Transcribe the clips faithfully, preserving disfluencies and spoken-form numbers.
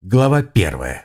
Глава первая.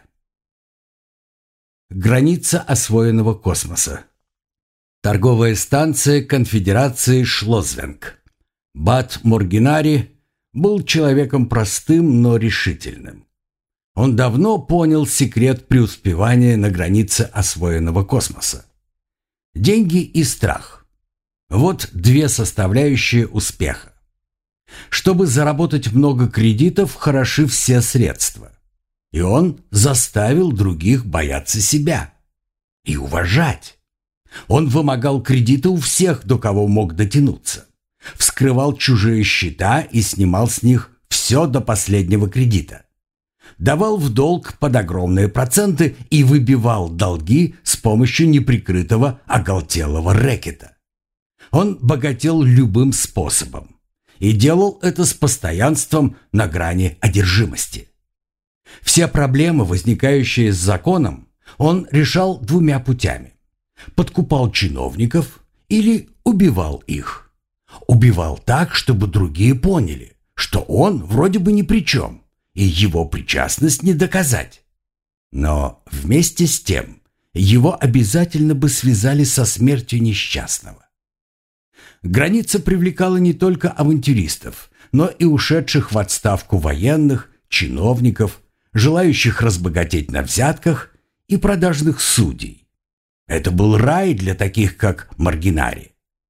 Граница освоенного космоса. Торговая станция Конфедерации Шлозвенг. Бат Моргинари был человеком простым, но решительным. Он давно понял секрет преуспевания на границе освоенного космоса. Деньги и страх. Вот две составляющие успеха. Чтобы заработать много кредитов, хороши все средства. И он заставил других бояться себя и уважать. Он вымогал кредиты у всех, до кого мог дотянуться. Вскрывал чужие счета и снимал с них все до последнего кредита. Давал в долг под огромные проценты и выбивал долги с помощью неприкрытого оголтелого рэкета. Он богател любым способом и делал это с постоянством на грани одержимости. Все проблемы, возникающие с законом, он решал двумя путями. Подкупал чиновников или убивал их. Убивал так, чтобы другие поняли, что он вроде бы ни при чем, и его причастность не доказать. Но вместе с тем его обязательно бы связали со смертью несчастного. Граница привлекала не только авантюристов, но и ушедших в отставку военных, чиновников, желающих разбогатеть на взятках и продажных судей. Это был рай для таких, как Моргинари.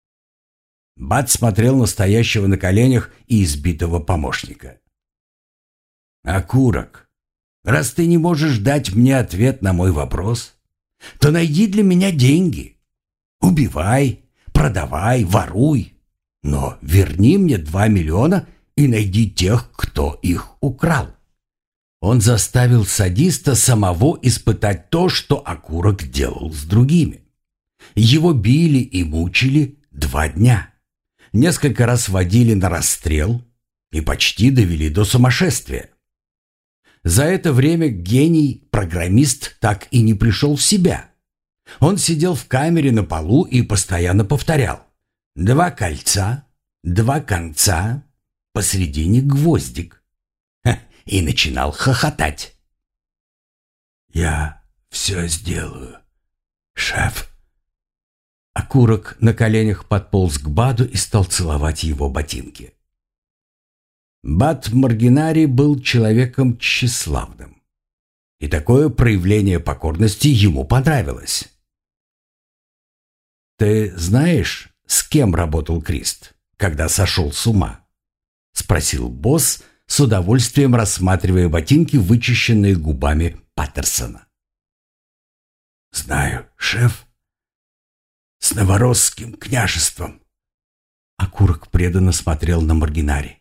Бат смотрел на стоящего на коленях и избитого помощника. «Окурок, раз ты не можешь дать мне ответ на мой вопрос, то найди для меня деньги. Убивай, продавай, воруй, но верни мне два миллиона и найди тех, кто их украл». Он заставил садиста самого испытать то, что окурок делал с другими. Его били и мучили два дня. Несколько раз водили на расстрел и почти довели до сумасшествия. За это время гений-программист так и не пришел в себя. Он сидел в камере на полу и постоянно повторял: «Два кольца, два конца, посредине гвоздик». И начинал хохотать. «Я все сделаю, шеф». Окурок на коленях подполз к Баду и стал целовать его ботинки. Бат Моргинари был человеком тщеславным, и такое проявление покорности ему понравилось. «Ты знаешь, с кем работал Крист, когда сошел с ума?» — спросил босс, с удовольствием рассматривая ботинки, вычищенные губами Паттерсона. «Знаю, шеф. С Новоросским княжеством». Окурок преданно смотрел на Моргинари.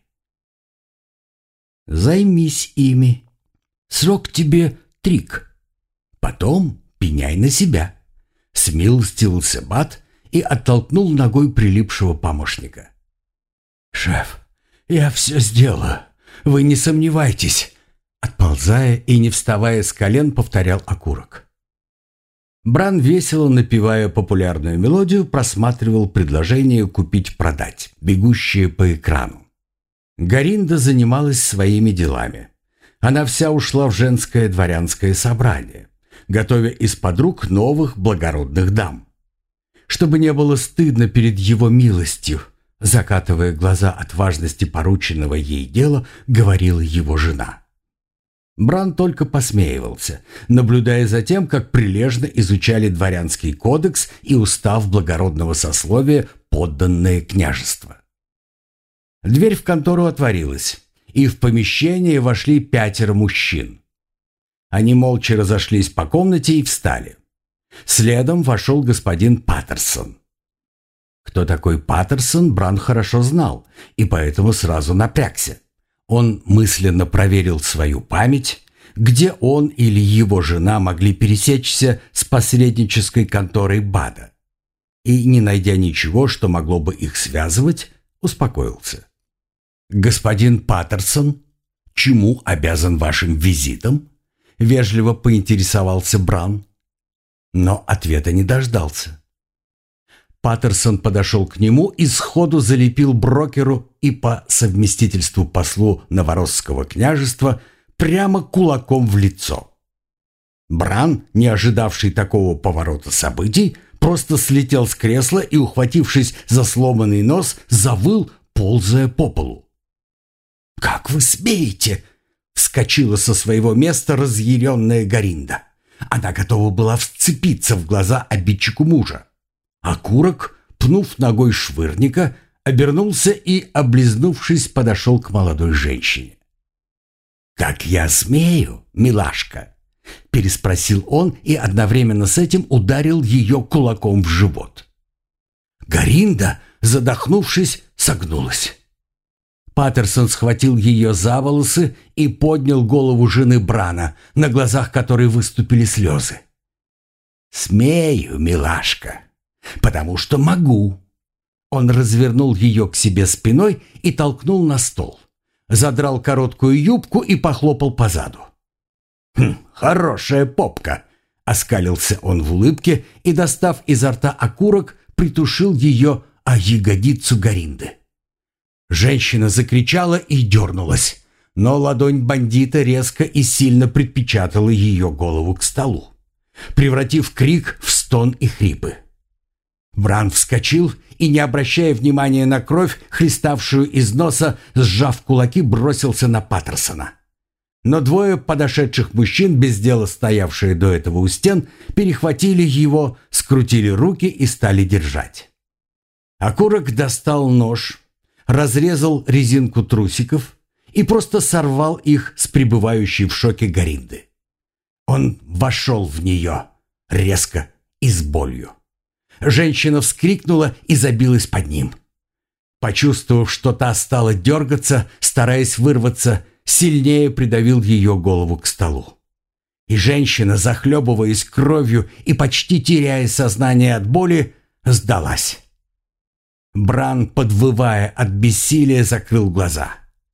«Займись ими. Срок тебе трик. Потом пеняй на себя», — смилостивился Бат и оттолкнул ногой прилипшего помощника. «Шеф, я все сделаю. Вы не сомневайтесь», — отползая и не вставая с колен, повторял окурок. Бран, весело напевая популярную мелодию, просматривал предложение купить-продать, бегущие по экрану. Горинда занималась своими делами. Она вся ушла в женское дворянское собрание, готовя из-под рук новых благородных дам. Чтобы не было стыдно перед его милостью, закатывая глаза от важности порученного ей дела, говорила его жена. Бран только посмеивался, наблюдая за тем, как прилежно изучали дворянский кодекс и устав благородного сословия подданное княжество. Дверь в контору отворилась, и в помещение вошли пятеро мужчин. Они молча разошлись по комнате и встали. Следом вошел господин Паттерсон. Кто такой Паттерсон, Бран хорошо знал, и поэтому сразу напрягся. Он мысленно проверил свою память, где он или его жена могли пересечься с посреднической конторой Бада. И, не найдя ничего, что могло бы их связывать, успокоился. «Господин Паттерсон, чему обязан вашим визитом?» — вежливо поинтересовался Бран. Но ответа не дождался. Паттерсон подошел к нему и сходу залепил брокеру и по совместительству послу Новоросского княжества прямо кулаком в лицо. Бран, не ожидавший такого поворота событий, просто слетел с кресла и, ухватившись за сломанный нос, завыл, ползая по полу. «Как вы смеете?» — вскочила со своего места разъяренная Горинда. Она готова была вцепиться в глаза обидчику мужа. Окурок, пнув ногой швырника, обернулся и, облизнувшись, подошел к молодой женщине. «Как я смею, милашка?» — переспросил он и одновременно с этим ударил ее кулаком в живот. Горинда, задохнувшись, согнулась. Паттерсон схватил ее за волосы и поднял голову жены Брана, на глазах которой выступили слезы. «Смею, милашка, потому что могу». Он развернул ее к себе спиной и толкнул на стол. Задрал короткую юбку и похлопал по заду. «Хм, хорошая попка!» — оскалился он в улыбке и, достав изо рта окурок, притушил ее о ягодицу Горинды. Женщина закричала и дернулась, но ладонь бандита резко и сильно припечатала ее голову к столу, превратив крик в стон и хрипы. Бран вскочил и, не обращая внимания на кровь, хлеставшую из носа, сжав кулаки, бросился на Паттерсона. Но двое подошедших мужчин, без дела стоявшие до этого у стен, перехватили его, скрутили руки и стали держать. Окурок достал нож, разрезал резинку трусиков и просто сорвал их с пребывающей в шоке Горинды. Он вошел в нее резко и с болью. Женщина вскрикнула и забилась под ним. Почувствовав, что та стала дергаться, стараясь вырваться, сильнее придавил ее голову к столу. И женщина, захлебываясь кровью и почти теряя сознание от боли, сдалась. Бран, подвывая от бессилия, закрыл глаза.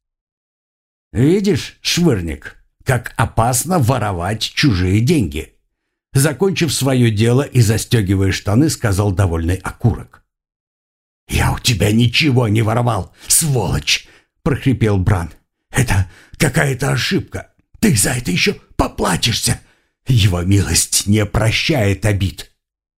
«Видишь, швырник, как опасно воровать чужие деньги!» Закончив свое дело и застегивая штаны, сказал довольный окурок. «Я у тебя ничего не воровал, сволочь!» — прохрипел Бран. «Это какая-то ошибка. Ты за это еще поплатишься. Его милость не прощает обид».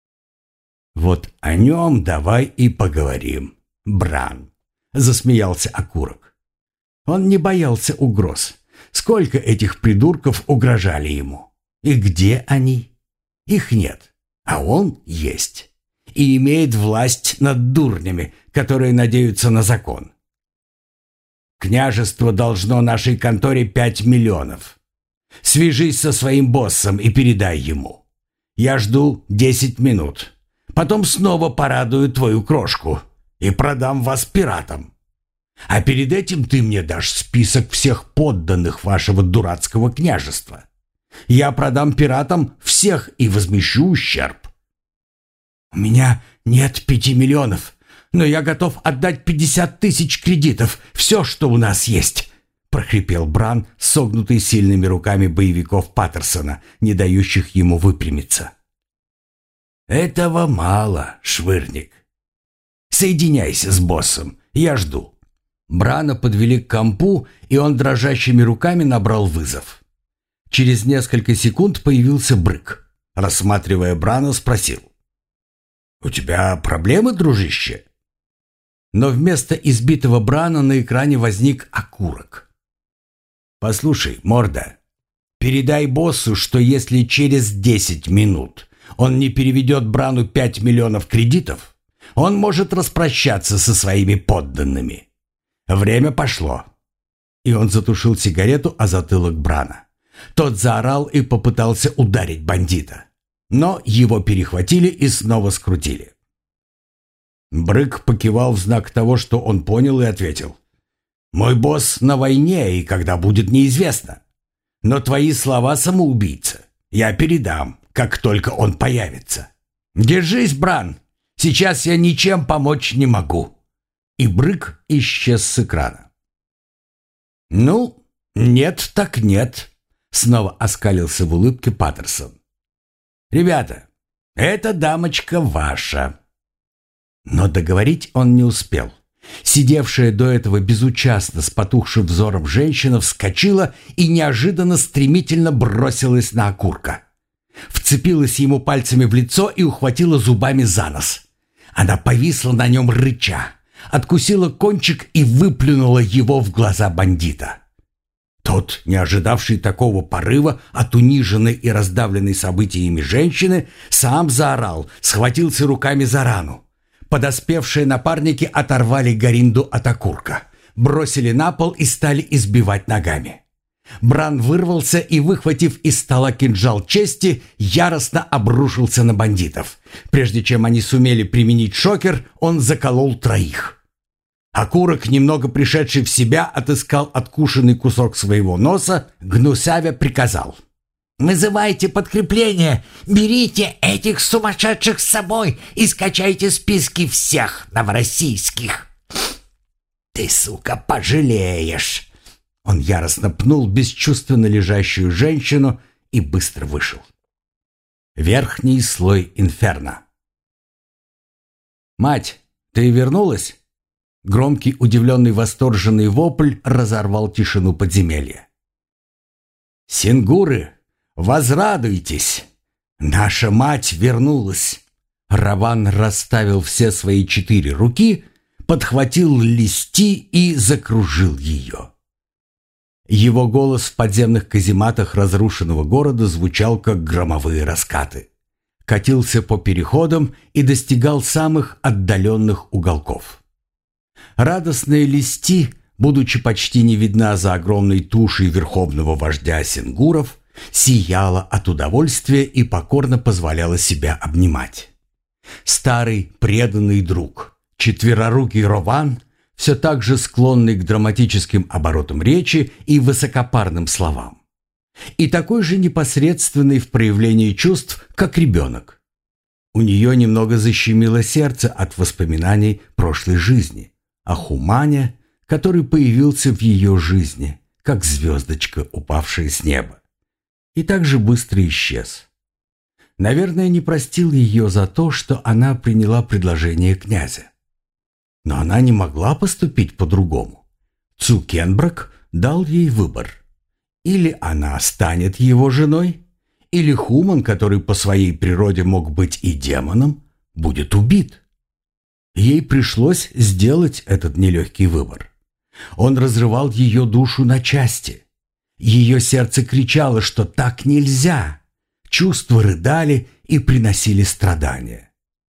«Вот о нем давай и поговорим, Бран», — засмеялся окурок. Он не боялся угроз. Сколько этих придурков угрожали ему? И где они? Их нет, а он есть. И имеет власть над дурнями, которые надеются на закон. Княжество должно нашей конторе пять миллионов. Свяжись со своим боссом и передай ему. Я жду десять минут. Потом снова порадую твою крошку и продам вас пиратам. А перед этим ты мне дашь список всех подданных вашего дурацкого княжества. Я продам пиратам всех и возмещу ущерб». «У меня нет пяти миллионов, но я готов отдать пятьдесят тысяч кредитов, все, что у нас есть», — прохрипел Бран, согнутый сильными руками боевиков Паттерсона, не дающих ему выпрямиться. «Этого мало, швырник. Соединяйся с боссом, я жду». Брана подвели к компу, и он дрожащими руками набрал вызов. Через несколько секунд появился Брык. Рассматривая Брана, спросил: «У тебя проблемы, дружище?» Но вместо избитого Брана на экране возник окурок. «Послушай, морда, передай боссу, что если через десять минут он не переведет Брану пять миллионов кредитов, он может распрощаться со своими подданными. Время пошло». И он затушил сигарету о затылок Брана. Тот заорал и попытался ударить бандита, но его перехватили и снова скрутили. Брык покивал в знак того, что он понял, и ответил: «Мой босс на войне, и когда будет, неизвестно. Но твои слова, самоубийца, я передам, как только он появится. Держись, Бран, сейчас я ничем помочь не могу». И Брык исчез с экрана. «Ну, нет так нет», — снова оскалился в улыбке Паттерсон. «Ребята, эта дамочка ваша». Но договорить он не успел. Сидевшая до этого безучастно с потухшим взором женщина вскочила и неожиданно стремительно бросилась на окурка. Вцепилась ему пальцами в лицо и ухватила зубами за нос. Она повисла на нем рыча, откусила кончик и выплюнула его в глаза бандита. Тот, не ожидавший такого порыва от униженной и раздавленной событиями женщины, сам заорал, схватился руками за рану. Подоспевшие напарники оторвали Горинду от окурка, бросили на пол и стали избивать ногами. Бран вырвался и, выхватив из стола кинжал чести, яростно обрушился на бандитов. Прежде чем они сумели применить шокер, он заколол троих. Окурок, немного пришедший в себя, отыскал откушенный кусок своего носа, гнусавя приказал: «Вызывайте подкрепление, берите этих сумасшедших с собой и скачайте списки всех новороссийских». «Ты, сука, пожалеешь!» Он яростно пнул бесчувственно лежащую женщину и быстро вышел. Верхний слой инферно. «Мать, ты вернулась?» Громкий, удивленный, восторженный вопль разорвал тишину подземелья. «Сингуры, возрадуйтесь! Наша мать вернулась!» Раван расставил все свои четыре руки, подхватил листи и закружил ее. Его голос в подземных казематах разрушенного города звучал, как громовые раскаты. Катился по переходам и достигал самых отдаленных уголков. Радостная Листи, будучи почти не видна за огромной тушей верховного вождя сингуров, сияла от удовольствия и покорно позволяла себя обнимать. Старый преданный друг, четверорукий Раван, все так же склонный к драматическим оборотам речи и высокопарным словам. И такой же непосредственный в проявлении чувств, как ребенок. У нее немного защемило сердце от воспоминаний прошлой жизни, о Хумане, который появился в ее жизни, как звездочка, упавшая с неба, и так же быстро исчез. Наверное, не простил ее за то, что она приняла предложение князя. Но она не могла поступить по-другому. Цукенброк дал ей выбор. Или она станет его женой, или Хуман, который по своей природе мог быть и демоном, будет убит. Ей пришлось сделать этот нелегкий выбор. Он разрывал ее душу на части. Ее сердце кричало, что так нельзя. Чувства рыдали и приносили страдания.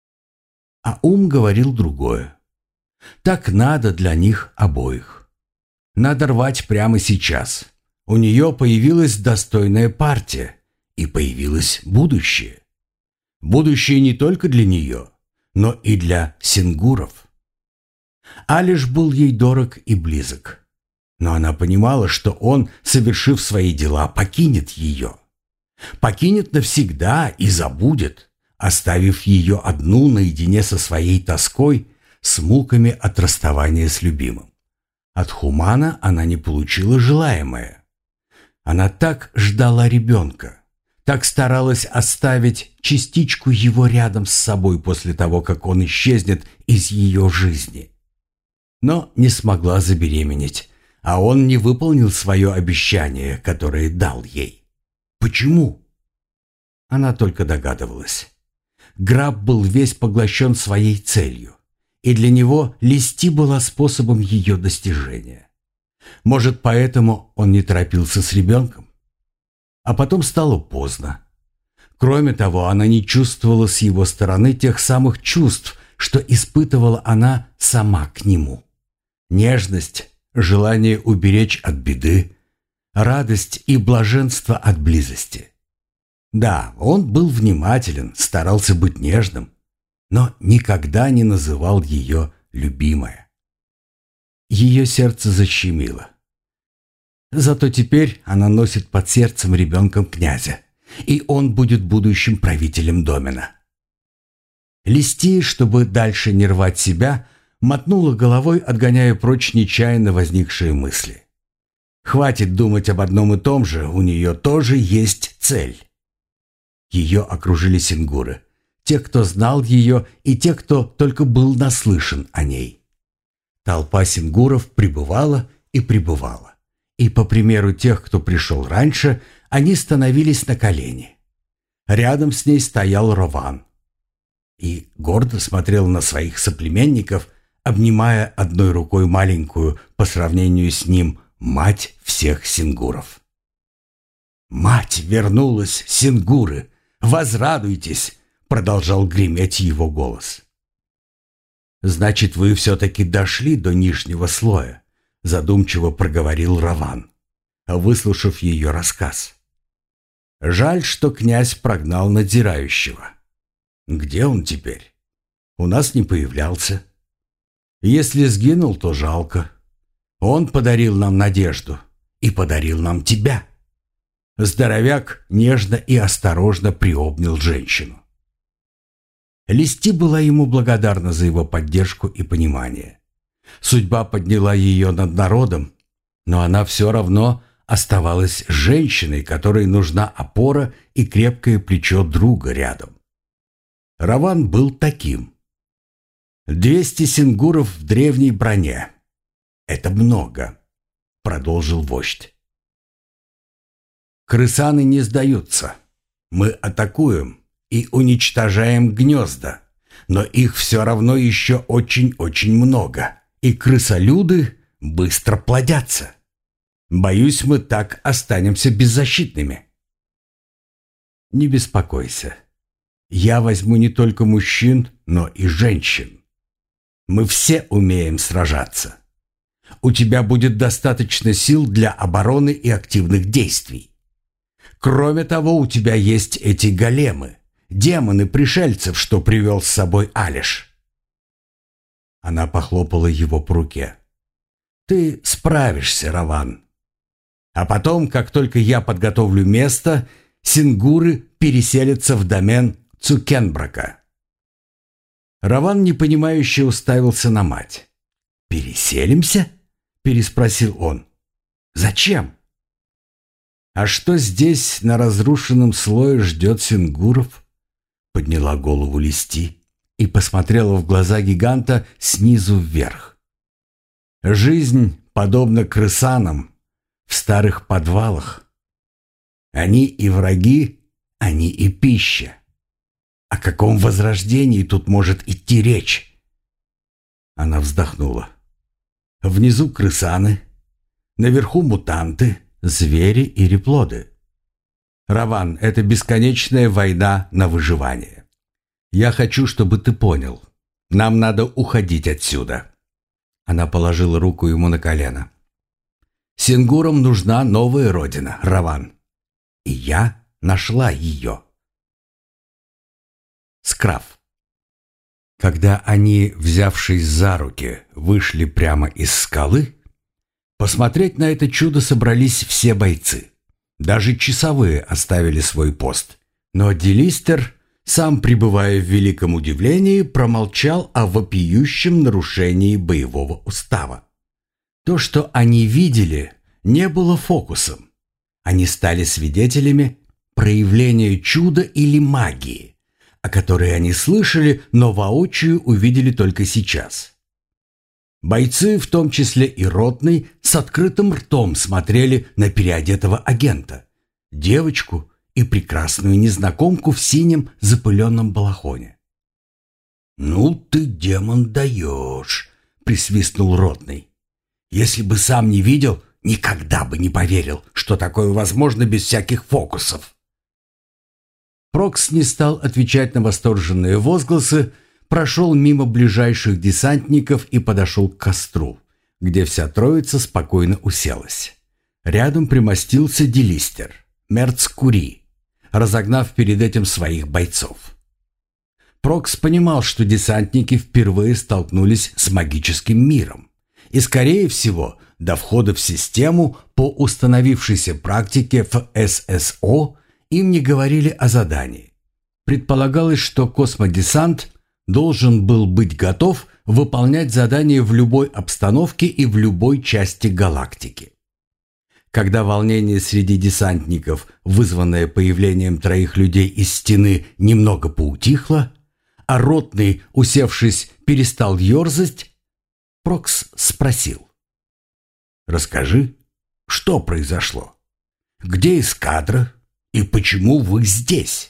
А ум говорил другое. Так надо для них обоих. Надо рвать прямо сейчас. У нее появилась достойная партия, и появилось будущее. Будущее не только для нее, но и для сингуров. Алиш был ей дорог и близок. Но она понимала, что он, совершив свои дела, покинет ее. Покинет навсегда и забудет, оставив ее одну наедине со своей тоской, с муками от расставания с любимым. От Хумана она не получила желаемое. Она так ждала ребенка, так старалась оставить частичку его рядом с собой после того, как он исчезнет из ее жизни. Но не смогла забеременеть, а он не выполнил свое обещание, которое дал ей. Почему? Она только догадывалась. Граб был весь поглощен своей целью, и для него Листи была способом ее достижения. Может, поэтому он не торопился с ребенком? А потом стало поздно. Кроме того, она не чувствовала с его стороны тех самых чувств, что испытывала она сама к нему. Нежность, желание уберечь от беды, радость и блаженство от близости. Да, он был внимателен, старался быть нежным, но никогда не называл ее любимая. Ее сердце защемило. Зато теперь она носит под сердцем ребенком князя, и он будет будущим правителем домена. Листи, чтобы дальше не рвать себя, мотнула головой, отгоняя прочь нечаянно возникшие мысли. Хватит думать об одном и том же, у нее тоже есть цель. Ее окружили сингуры, те, кто знал ее, и те, кто только был наслышан о ней. Толпа сингуров прибывала и прибывала. И по примеру тех, кто пришел раньше, они становились на колени. Рядом с ней стоял Рован и гордо смотрел на своих соплеменников, обнимая одной рукой маленькую, по сравнению с ним, мать всех сингуров. «Мать вернулась, сингуры! Возрадуйтесь!» — продолжал греметь его голос. «Значит, вы все-таки дошли до нижнего слоя», — задумчиво проговорил Рован, выслушав ее рассказ. «Жаль, что князь прогнал надзирающего. Где он теперь? У нас не появлялся. Если сгинул, то жалко. Он подарил нам надежду и подарил нам тебя». Здоровяк нежно и осторожно приобнял женщину. Листи была ему благодарна за его поддержку и понимание. Судьба подняла ее над народом, но она все равно оставалась женщиной, которой нужна опора и крепкое плечо друга рядом. Рован был таким. «Двести сингуров в древней броне. Это много», — продолжил вождь. «Крысаны не сдаются. Мы атакуем и уничтожаем гнезда, но их все равно еще очень-очень много, и крысолюды быстро плодятся. Боюсь, мы так останемся беззащитными». «Не беспокойся. Я возьму не только мужчин, но и женщин. Мы все умеем сражаться. У тебя будет достаточно сил для обороны и активных действий. Кроме того, у тебя есть эти големы, демоны пришельцев, что привел с собой Алиш». Она похлопала его по руке. «Ты справишься, Рован. А потом, как только я подготовлю место, сингуры переселятся в домен Цукенбрака». Рован непонимающе уставился на мать. «Переселимся?» – переспросил он. «Зачем?» «А что здесь, на разрушенном слое, ждет сингуров?» Подняла голову Листи и посмотрела в глаза гиганта снизу вверх. «Жизнь подобна крысанам в старых подвалах. Они и враги, они и пища. О каком возрождении тут может идти речь?» Она вздохнула. «Внизу крысаны, наверху мутанты, звери и реплоды. Рован, это бесконечная война на выживание. Я хочу, чтобы ты понял. Нам надо уходить отсюда». Она положила руку ему на колено. «Сингурам нужна новая родина, Рован. И я нашла ее». Скраф. Когда они, взявшись за руки, вышли прямо из скалы, посмотреть на это чудо собрались все бойцы. Даже часовые оставили свой пост. Но Делистер, сам пребывая в великом удивлении, промолчал о вопиющем нарушении боевого устава. То, что они видели, не было фокусом. Они стали свидетелями проявления чуда или магии, о которой они слышали, но воочию увидели только сейчас. Бойцы, в том числе и ротный, с открытым ртом смотрели на переодетого агента, девочку и прекрасную незнакомку в синем запыленном балахоне. «Ну ты, демон, даешь!» — присвистнул ротный. «Если бы сам не видел, никогда бы не поверил, что такое возможно без всяких фокусов». Прокс не стал отвечать на восторженные возгласы, прошел мимо ближайших десантников и подошел к костру, где вся троица спокойно уселась. Рядом примостился Делистер, Мерцкури, разогнав перед этим своих бойцов. Прокс понимал, что десантники впервые столкнулись с магическим миром, и, скорее всего, до входа в систему по установившейся практике в эс эс о им не говорили о задании. Предполагалось, что космодесант должен был быть готов выполнять задания в любой обстановке и в любой части галактики. Когда волнение среди десантников, вызванное появлением троих людей из стены, немного поутихло, а ротный, усевшись, перестал ерзать, Прокс спросил. «Расскажи, что произошло? Где эскадра и почему вы здесь?»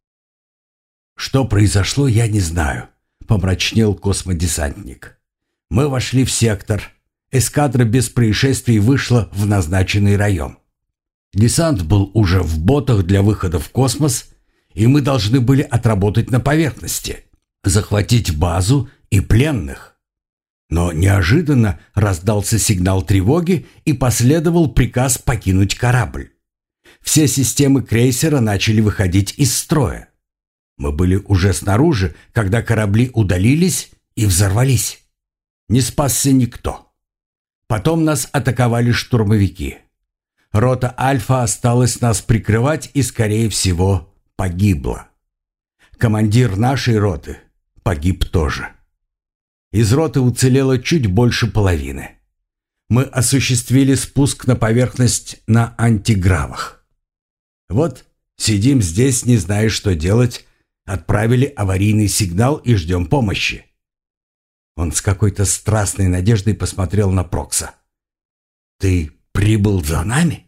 «Что произошло, я не знаю», — помрачнел космодесантник. «Мы вошли в сектор. Эскадра без происшествий вышла в назначенный район. Десант был уже в ботах для выхода в космос, и мы должны были отработать на поверхности, захватить базу и пленных. Но неожиданно раздался сигнал тревоги и последовал приказ покинуть корабль. Все системы крейсера начали выходить из строя. Мы были уже снаружи, когда корабли удалились и взорвались. Не спасся никто. Потом нас атаковали штурмовики. Рота Альфа осталась нас прикрывать и, скорее всего, погибла. Командир нашей роты погиб тоже. Из роты уцелело чуть больше половины. Мы осуществили спуск на поверхность на антигравах. Вот сидим здесь, не зная, что делать, отправили аварийный сигнал и ждем помощи». Он с какой-то страстной надеждой посмотрел на Прокса. «Ты прибыл за нами?»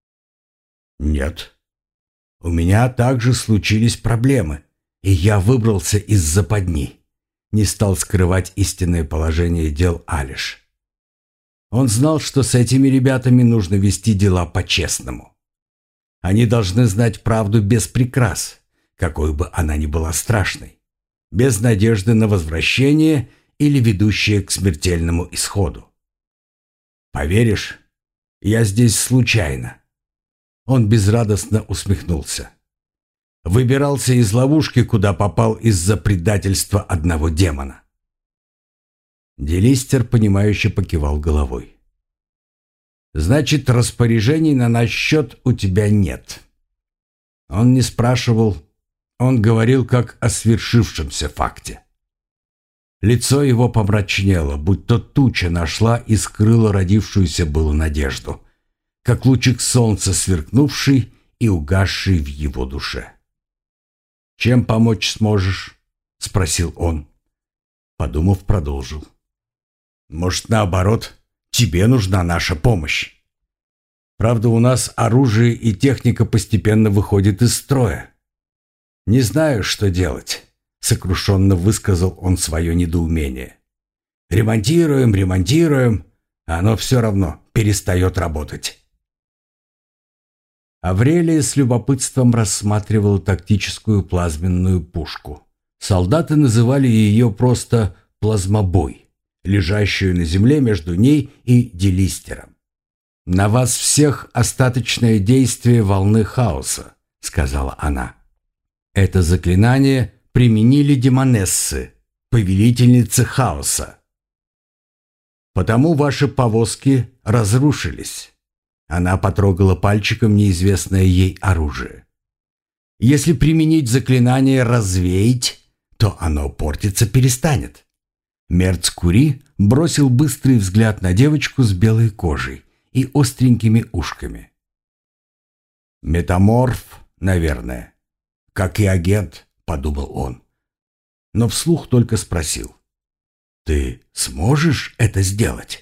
«Нет. У меня также случились проблемы, и я выбрался из западни», — не стал скрывать истинное положение дел Алиш. Он знал, что с этими ребятами нужно вести дела по-честному. Они должны знать правду без прикрас, какой бы она ни была страшной, без надежды на возвращение или ведущее к смертельному исходу. «Поверишь, я здесь случайно». Он безрадостно усмехнулся. «Выбирался из ловушки, куда попал из-за предательства одного демона». Делистер, понимающе покивал головой. «Значит, распоряжений на наш счет у тебя нет». Он не спрашивал, он говорил как о свершившемся факте. Лицо его помрачнело, будто туча нашла и скрыла родившуюся было надежду, как лучик солнца, сверкнувший и угасший в его душе. «Чем помочь сможешь?» — спросил он. Подумав, продолжил. «Может, наоборот, тебе нужна наша помощь? Правда, у нас оружие и техника постепенно выходят из строя. Не знаю, что делать». Сокрушенно высказал он свое недоумение. «Ремонтируем, ремонтируем, а оно все равно перестает работать». Аврелия с любопытством рассматривала тактическую плазменную пушку. Солдаты называли ее просто «плазмобой», лежащую на земле между ней и Делистером. «На вас всех остаточное действие волны хаоса», — сказала она. «Это заклинание применили демонессы, повелительницы хаоса. Потому ваши повозки разрушились». Она потрогала пальчиком неизвестное ей оружие. «Если применить заклинание «развеять», то оно портиться перестанет». Мерцкури бросил быстрый взгляд на девочку с белой кожей и остренькими ушками. «Метаморф, наверное, как и агент», — подумал он. Но вслух только спросил. «Ты сможешь это сделать?»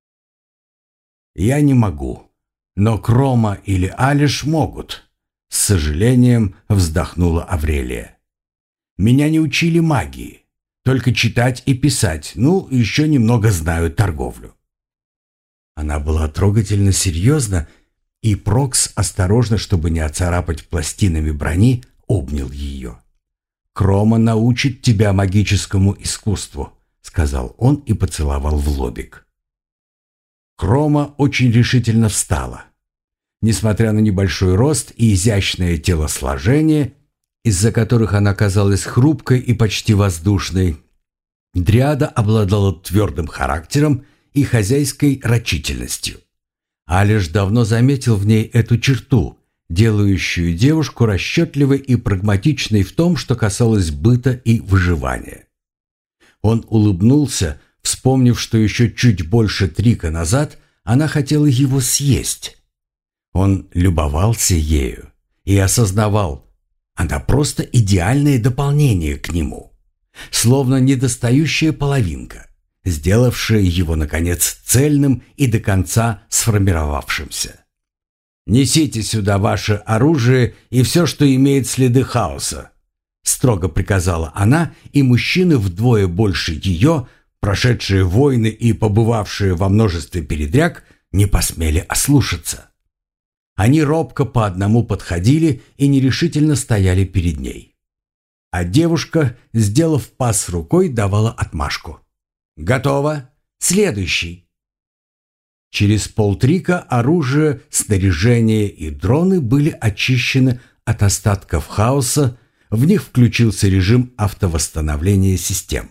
«Я не могу, но Крома или Алиш могут», — с сожалением вздохнула Аврелия. «Меня не учили магии, только читать и писать, ну, еще немного знаю торговлю». Она была трогательно серьезна, и Прокс, осторожно, чтобы не оцарапать пластинами брони, обнял ее. «Крома научит тебя магическому искусству», — сказал он и поцеловал в лобик. Крома очень решительно встала. Несмотря на небольшой рост и изящное телосложение, из-за которых она казалась хрупкой и почти воздушной, Дриада обладала твердым характером и хозяйской рачительностью. Алиш давно заметил в ней эту черту, делающую девушку расчетливой и прагматичной в том, что касалось быта и выживания. Он улыбнулся, вспомнив, что еще чуть больше трика назад она хотела его съесть. Он любовался ею и осознавал, она просто идеальное дополнение к нему, словно недостающая половинка, сделавшее его, наконец, цельным и до конца сформировавшимся. «Несите сюда ваше оружие и все, что имеет следы хаоса», — строго приказала она, и мужчины вдвое больше ее, прошедшие войны и побывавшие во множестве передряг, не посмели ослушаться. Они робко по одному подходили и нерешительно стояли перед ней. А девушка, сделав пас рукой, давала отмашку. «Готово! Следующий!» Через полтрика оружие, снаряжение и дроны были очищены от остатков хаоса, в них включился режим автовосстановления систем.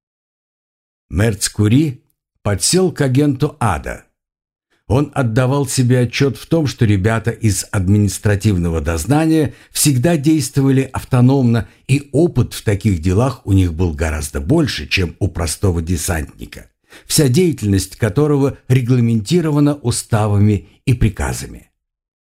Мерц Кури подсел к агенту Ада. Он отдавал себе отчет в том, что ребята из административного дознания всегда действовали автономно, и опыт в таких делах у них был гораздо больше, чем у простого десантника, вся деятельность которого регламентирована уставами и приказами.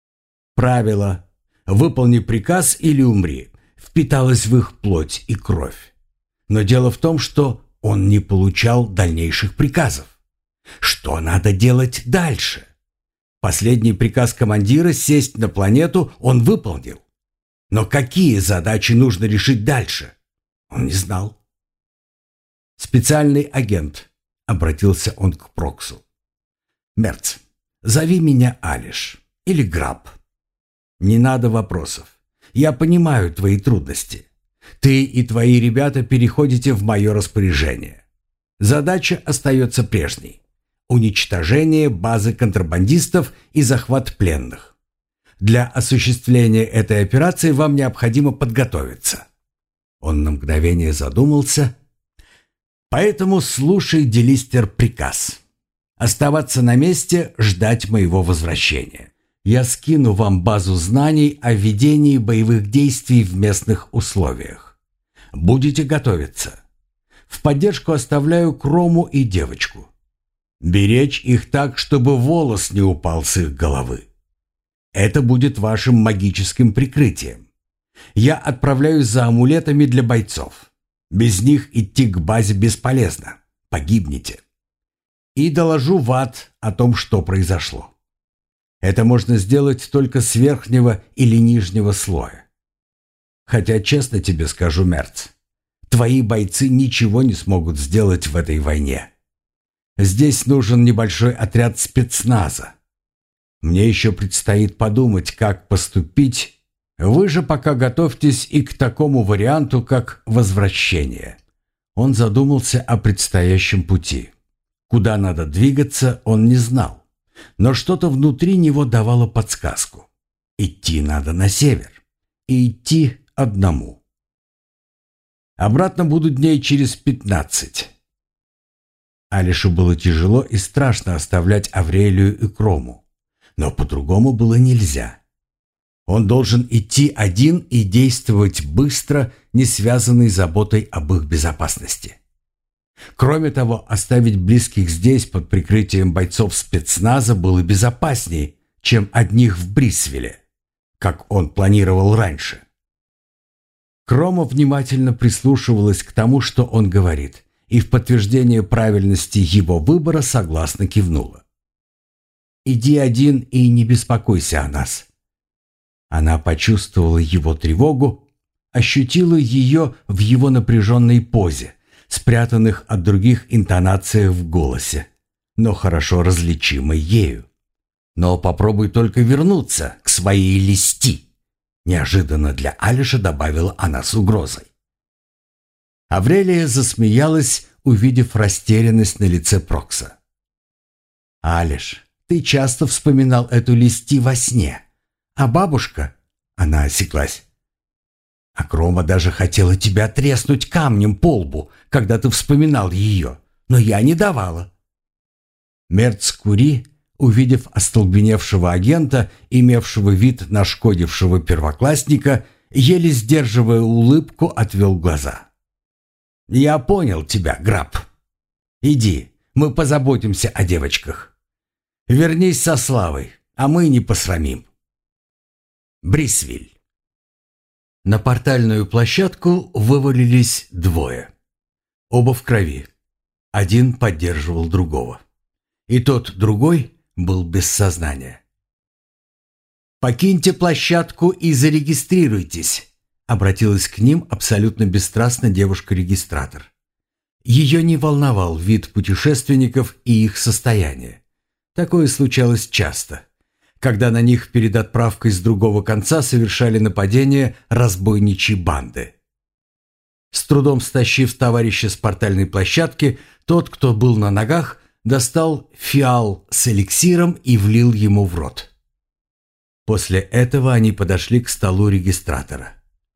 Правило «выполни приказ или умри» впиталось в их плоть и кровь. Но дело в том, что он не получал дальнейших приказов. Что надо делать дальше? Последний приказ командира сесть на планету он выполнил. Но какие задачи нужно решить дальше? Он не знал. «Специальный агент», — обратился он к Проксу. «Мерц, зови меня Алиш или Граб. Не надо вопросов. Я понимаю твои трудности. Ты и твои ребята переходите в мое распоряжение. Задача остается прежней. Уничтожение базы контрабандистов и захват пленных. Для осуществления этой операции вам необходимо подготовиться». Он на мгновение задумался. «Поэтому слушай, Делистер, приказ. Оставаться на месте, ждать моего возвращения. Я скину вам базу знаний о ведении боевых действий в местных условиях. Будете готовиться. В поддержку оставляю Крому и девочку. Беречь их так, чтобы волос не упал с их головы. Это будет вашим магическим прикрытием. Я отправляюсь за амулетами для бойцов. Без них идти к базе бесполезно. Погибнете. И доложу в ад о том, что произошло. Это можно сделать только с верхнего или нижнего слоя. Хотя, честно тебе скажу, Мерц, твои бойцы ничего не смогут сделать в этой войне. Здесь нужен небольшой отряд спецназа. Мне еще предстоит подумать, как поступить. Вы же пока готовьтесь и к такому варианту, как возвращение». Он задумался о предстоящем пути. Куда надо двигаться, он не знал. Но что-то внутри него давало подсказку. Идти надо на север. И идти одному. Обратно буду дней через пятнадцать. Алишу было тяжело и страшно оставлять Аврелию и Крому. Но по-другому было нельзя. Он должен идти один и действовать быстро, не связанный заботой об их безопасности. Кроме того, оставить близких здесь под прикрытием бойцов спецназа было безопаснее, чем одних в Брисвеле, как он планировал раньше. Крома внимательно прислушивалась к тому, что он говорит, и в подтверждение правильности его выбора согласно кивнула. «Иди один и не беспокойся о нас». Она почувствовала его тревогу, ощутила ее в его напряженной позе, спрятанных от других интонациях в голосе, но хорошо различимой ею. «Но попробуй только вернуться к своей листи», неожиданно для Алиша добавила она с угрозой. Аврелия засмеялась, увидев растерянность на лице Прокса. «Алиш, ты часто вспоминал эту листи во сне. А бабушка?» Она осеклась. «А Крома даже хотела тебя треснуть камнем по лбу, когда ты вспоминал ее, но я не давала». Мерц Кури, увидев остолбеневшего агента, имевшего вид нашкодившего первоклассника, еле сдерживая улыбку, отвел глаза. «Я понял тебя, Граб. Иди, мы позаботимся о девочках. Вернись со славой, а мы не посрамим». Брисвель. На портальную площадку вывалились двое. Оба в крови. Один поддерживал другого. И тот другой был без сознания. «Покиньте площадку и зарегистрируйтесь», — обратилась к ним абсолютно бесстрастно девушка-регистратор. Ее не волновал вид путешественников и их состояние. Такое случалось часто, когда на них перед отправкой с другого конца совершали нападение разбойничьи банды. С трудом стащив товарища с портальной площадки, тот, кто был на ногах, достал фиал с эликсиром и влил ему в рот. После этого они подошли к столу регистратора.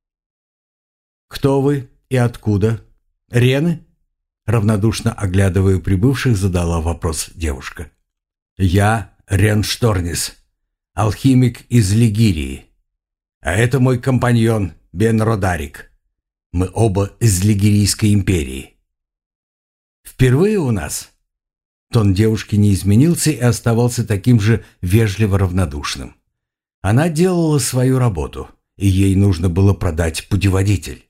«Кто вы и откуда? Рены?» Равнодушно оглядывая прибывших, задала вопрос девушка. «Я Рен Шторнис, алхимик из Лигирии. А это мой компаньон Бен Родарик. Мы оба из Лигирийской империи». «Впервые у нас?» Тон девушки не изменился и оставался таким же вежливо равнодушным. Она делала свою работу, и ей нужно было продать путеводитель.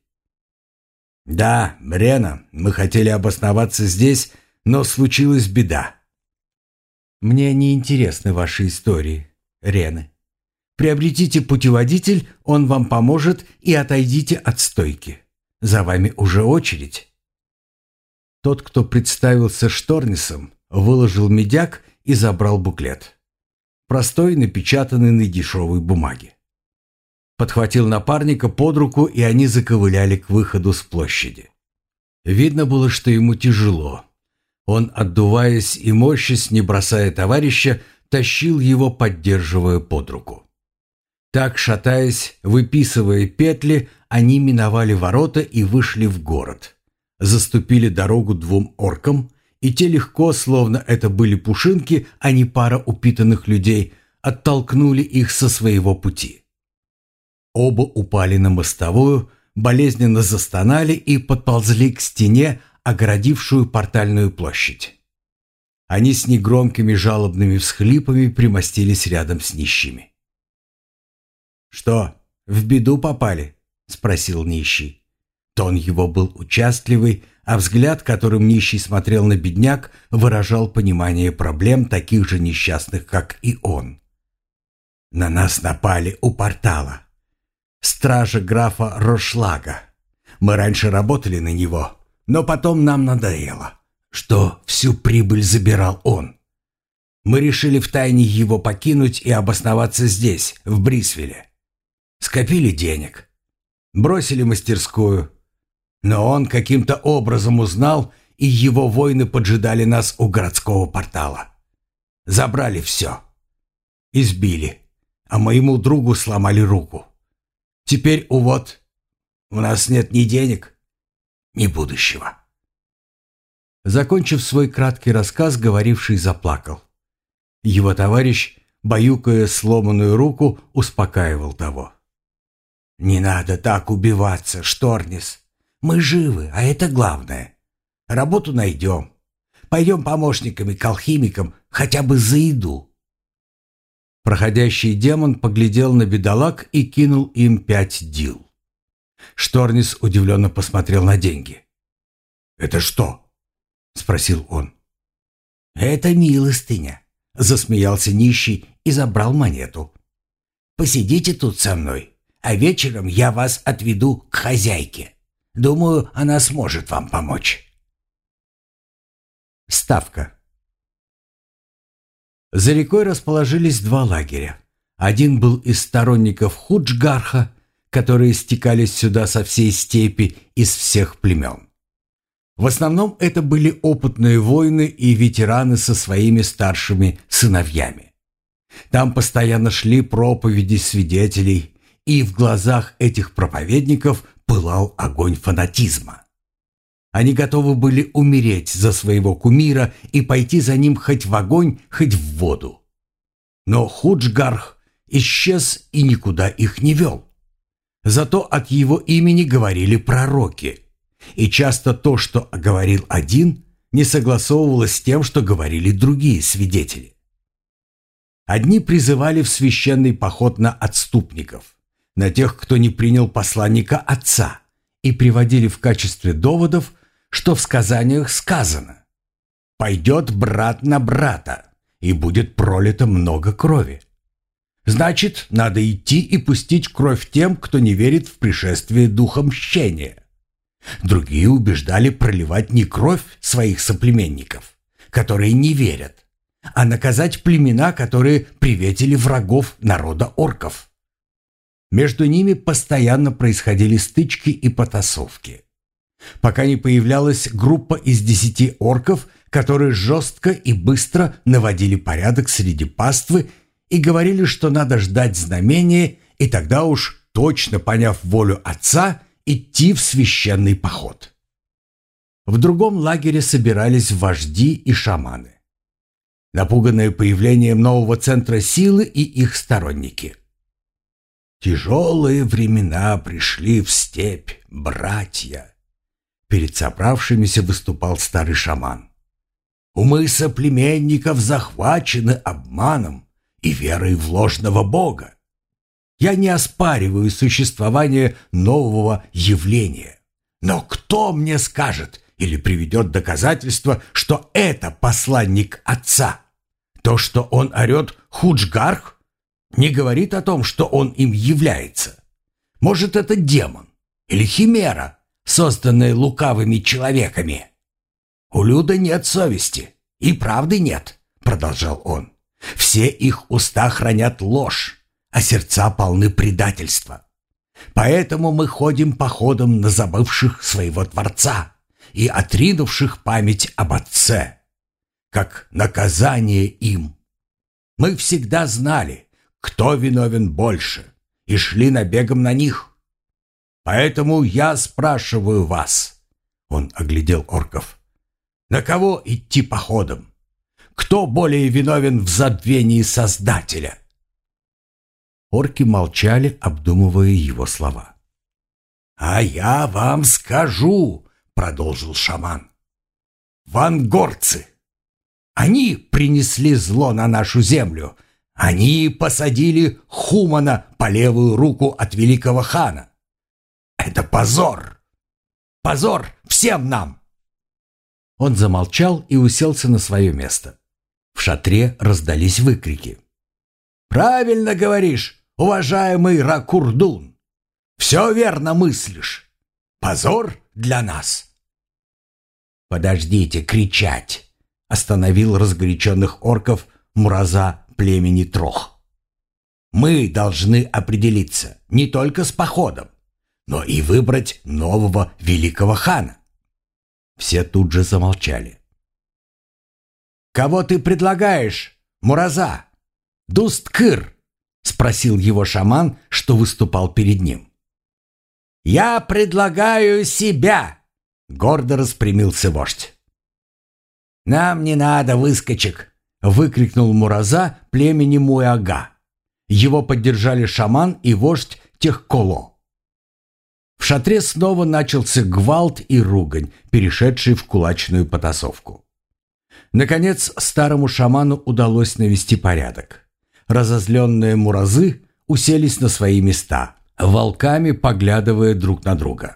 «Да, Рена, мы хотели обосноваться здесь, но случилась беда». «Мне не интересны ваши истории, Рены. Приобретите путеводитель, он вам поможет, и отойдите от стойки. За вами уже очередь». Тот, кто представился Шторнисом, выложил медяк и забрал буклет. Простой, напечатанный на дешевой бумаге. Подхватил напарника под руку, и они заковыляли к выходу с площади. Видно было, что ему тяжело. Он, отдуваясь и морщась, не бросая товарища, тащил его, поддерживая под руку. Так, шатаясь, выписывая петли, они миновали ворота и вышли в город. Заступили дорогу двум оркам, и те легко, словно это были пушинки, а не пара упитанных людей, оттолкнули их со своего пути. Оба упали на мостовую, болезненно застонали и подползли к стене, огородившую портальную площадь. Они с негромкими жалобными всхлипами примостились рядом с нищими. «Что, в беду попали?» — спросил нищий. Тон его был участливый, а взгляд, которым нищий смотрел на бедняк, выражал понимание проблем таких же несчастных, как и он. «На нас напали у портала. Стража графа Рошлага. Мы раньше работали на него, но потом нам надоело, что всю прибыль забирал он. Мы решили втайне его покинуть и обосноваться здесь, в Брисвилле. Скопили денег, бросили мастерскую. Но он каким-то образом узнал, и его воины поджидали нас у городского портала. Забрали все. Избили, а моему другу сломали руку. Теперь, увод, у нас нет ни денег, ни будущего». Закончив свой краткий рассказ, говоривший заплакал. Его товарищ, баюкая сломанную руку, успокаивал того. «Не надо так убиваться, Шторнис. Мы живы, а это главное. Работу найдем. Пойдем помощниками к алхимикам, хотя бы за еду». Проходящий демон поглядел на бедолаг и кинул им пять дил. Шторнис удивленно посмотрел на деньги. «Это что?» — спросил он. «Это милостыня», — засмеялся нищий и забрал монету. «Посидите тут со мной, а вечером я вас отведу к хозяйке. Думаю, она сможет вам помочь». Ставка. За рекой расположились два лагеря. Один был из сторонников Худжгарха, которые стекались сюда со всей степи из всех племен. В основном это были опытные воины и ветераны со своими старшими сыновьями. Там постоянно шли проповеди свидетелей, и в глазах этих проповедников пылал огонь фанатизма. Они готовы были умереть за своего кумира и пойти за ним хоть в огонь, хоть в воду. Но Худжгарх исчез и никуда их не вел. Зато от его имени говорили пророки, и часто то, что говорил один, не согласовывалось с тем, что говорили другие свидетели. Одни призывали в священный поход на отступников, на тех, кто не принял посланника отца, и приводили в качестве доводов, что в сказаниях сказано: пойдет брат на брата, и будет пролито много крови. Значит, надо идти и пустить кровь тем, кто не верит в пришествие духа мщения. Другие убеждали проливать не кровь своих соплеменников, которые не верят, а наказать племена, которые приветили врагов народа орков. Между ними постоянно происходили стычки и потасовки, пока не появлялась группа из десяти орков, которые жестко и быстро наводили порядок среди паствы и говорили, что надо ждать знамения, и тогда уж, точно поняв волю отца, идти в священный поход. В другом лагере собирались вожди и шаманы, напуганные появлением нового центра силы и их сторонники. «Тяжелые времена пришли в степь, братья!» Перед собравшимися выступал старый шаман. «Умы соплеменников захвачены обманом и верой в ложного бога. Я не оспариваю существование нового явления, но кто мне скажет или приведет доказательства, что это посланник отца? То, что он орет «Худжгарх», не говорит о том, что он им является. Может, это демон или химера, созданная лукавыми человеками. У люда нет совести, и правды нет, продолжал он. Все их уста хранят ложь, а сердца полны предательства. Поэтому мы ходим походом на забывших своего Творца и отринувших память об Отце, как наказание им. Мы всегда знали, кто виновен больше, и шли набегом на них. Поэтому я спрашиваю вас, он оглядел орков, на кого идти походом? Кто более виновен в забвении Создателя? Орки молчали, обдумывая его слова. «А я вам скажу», — продолжил шаман. «Вангорцы! Они принесли зло на нашу землю. Они посадили Хумана по левую руку от великого хана. Это позор! Позор всем нам!» Он замолчал и уселся на свое место. В шатре раздались выкрики. «Правильно говоришь, уважаемый Ракурдун! Все верно мыслишь! Позор для нас!» «Подождите кричать!» — остановил разгоряченных орков Мураза племени Трох. «Мы должны определиться не только с походом, но и выбрать нового великого хана». Все тут же замолчали. «Кого ты предлагаешь, Мураза? Дусткыр?» — спросил его шаман, что выступал перед ним. «Я предлагаю себя!» — гордо распрямился вождь. «Нам не надо выскочек!» — выкрикнул Мураза племени Муяга. Его поддержали шаман и вождь Техколо. В шатре снова начался гвалт и ругань, перешедший в кулачную потасовку. Наконец, старому шаману удалось навести порядок. Разозленные муразы уселись на свои места, волками поглядывая друг на друга.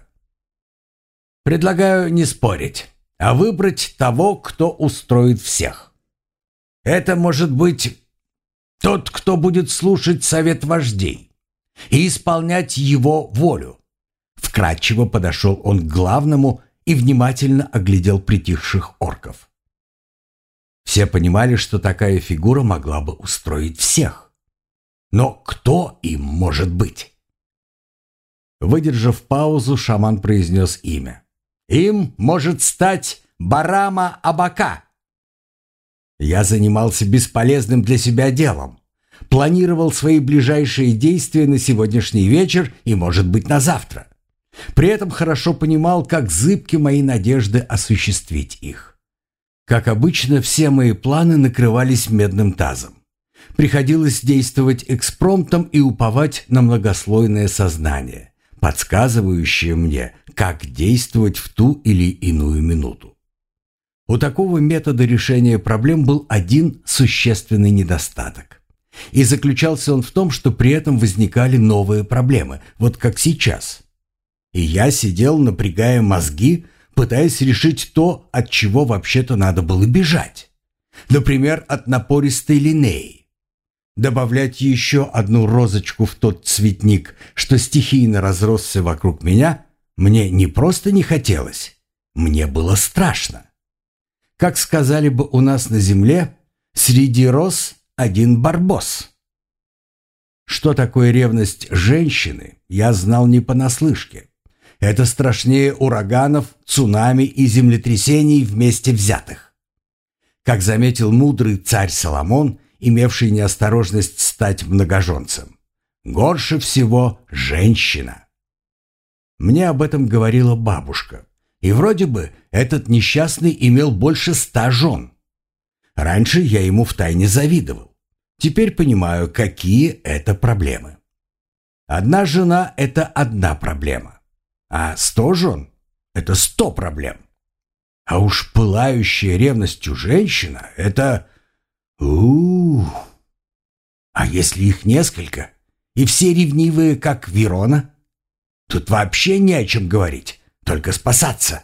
«Предлагаю не спорить, а выбрать того, кто устроит всех. Это может быть тот, кто будет слушать совет вождей и исполнять его волю». Вкратчиво подошел он к главному и внимательно оглядел притихших орков. Все понимали, что такая фигура могла бы устроить всех. Но кто им может быть? Выдержав паузу, шаман произнес имя. «Им может стать Барама Абака». Я занимался бесполезным для себя делом. Планировал свои ближайшие действия на сегодняшний вечер и, может быть, на завтра. При этом хорошо понимал, как зыбки мои надежды осуществить их. Как обычно, все мои планы накрывались медным тазом. Приходилось действовать экспромтом и уповать на многослойное сознание, подсказывающее мне, как действовать в ту или иную минуту. У такого метода решения проблем был один существенный недостаток. И заключался он в том, что при этом возникали новые проблемы, вот как сейчас. И я сидел, напрягая мозги, пытаясь решить то, от чего вообще-то надо было бежать. Например, от напористой Линнеи. Добавлять еще одну розочку в тот цветник, что стихийно разросся вокруг меня, мне не просто не хотелось, мне было страшно. Как сказали бы у нас на земле, среди роз один барбос. Что такое ревность женщины, я знал не понаслышке. Это страшнее ураганов, цунами и землетрясений вместе взятых. Как заметил мудрый царь Соломон, имевший неосторожность стать многоженцем, горше всего женщина. Мне об этом говорила бабушка, и вроде бы этот несчастный имел больше ста жен. Раньше я ему втайне завидовал. Теперь понимаю, какие это проблемы. Одна жена – это одна проблема, а сто жен – это сто проблем. А уж пылающая ревностью женщина – это… у-у-у. А если их несколько, и все ревнивые, как Верона? Тут вообще не о чем говорить, только спасаться.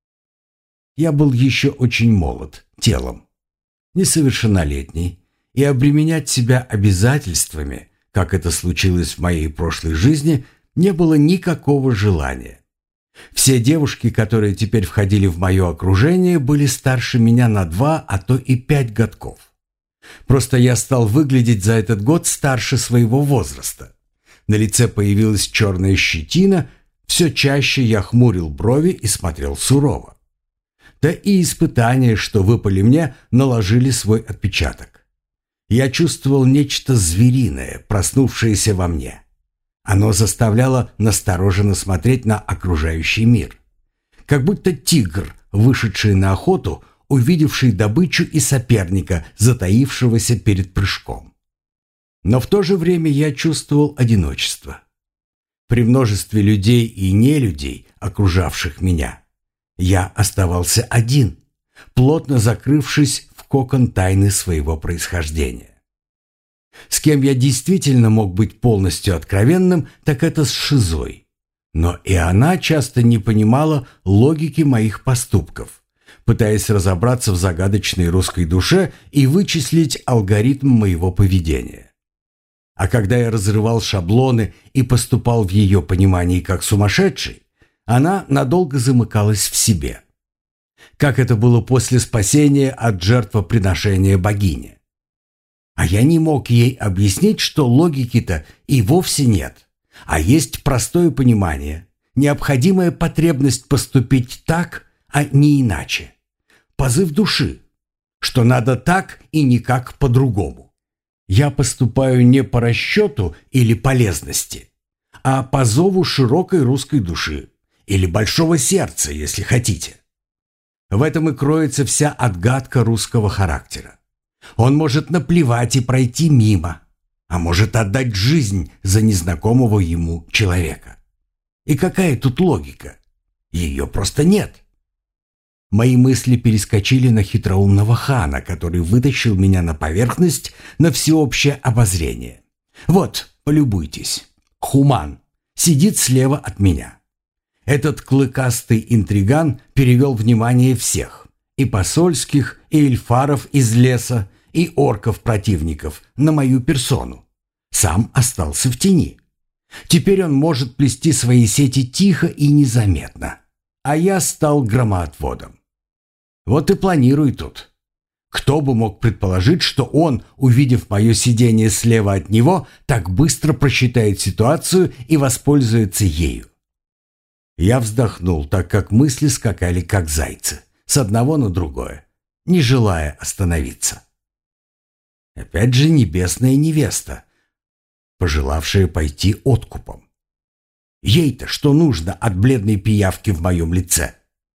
Я был еще очень молод телом, несовершеннолетний, и обременять себя обязательствами, как это случилось в моей прошлой жизни, не было никакого желания. Все девушки, которые теперь входили в мое окружение, были старше меня на два, а то и пять годков. Просто я стал выглядеть за этот год старше своего возраста. На лице появилась черная щетина, все чаще я хмурил брови и смотрел сурово. Да и испытания, что выпали мне, наложили свой отпечаток. Я чувствовал нечто звериное, проснувшееся во мне. Оно заставляло настороженно смотреть на окружающий мир. Как будто тигр, вышедший на охоту, увидевший добычу и соперника, затаившегося перед прыжком. Но в то же время я чувствовал одиночество. При множестве людей и нелюдей, окружавших меня, я оставался один, плотно закрывшись в кокон тайны своего происхождения. С кем я действительно мог быть полностью откровенным, так это с Шизой. Но и она часто не понимала логики моих поступков, пытаясь разобраться в загадочной русской душе и вычислить алгоритм моего поведения. А когда я разрывал шаблоны и поступал в ее понимании как сумасшедший, она надолго замыкалась в себе. Как это было после спасения от жертвоприношения богини. А я не мог ей объяснить, что логики-то и вовсе нет, а есть простое понимание, необходимая потребность поступить так, а не иначе. Позыв души, что надо так и никак по-другому. Я поступаю не по расчету или полезности, а по зову широкой русской души или большого сердца, если хотите. В этом и кроется вся отгадка русского характера. Он может наплевать и пройти мимо, а может отдать жизнь за незнакомого ему человека. И какая тут логика? Ее просто нет. Мои мысли перескочили на хитроумного хана, который вытащил меня на поверхность на всеобщее обозрение. Вот, полюбуйтесь. Хуман сидит слева от меня. Этот клыкастый интриган перевел внимание всех. И посольских, и эльфаров из леса, и орков-противников на мою персону. Сам остался в тени. Теперь он может плести свои сети тихо и незаметно. А я стал громоотводом. Вот и планируй тут. Кто бы мог предположить, что он, увидев мое сидение слева от него, так быстро просчитает ситуацию и воспользуется ею? Я вздохнул, так как мысли скакали как зайцы, с одного на другое, не желая остановиться. Опять же небесная невеста, пожелавшая пойти откупом. Ей-то что нужно от бледной пиявки в моем лице?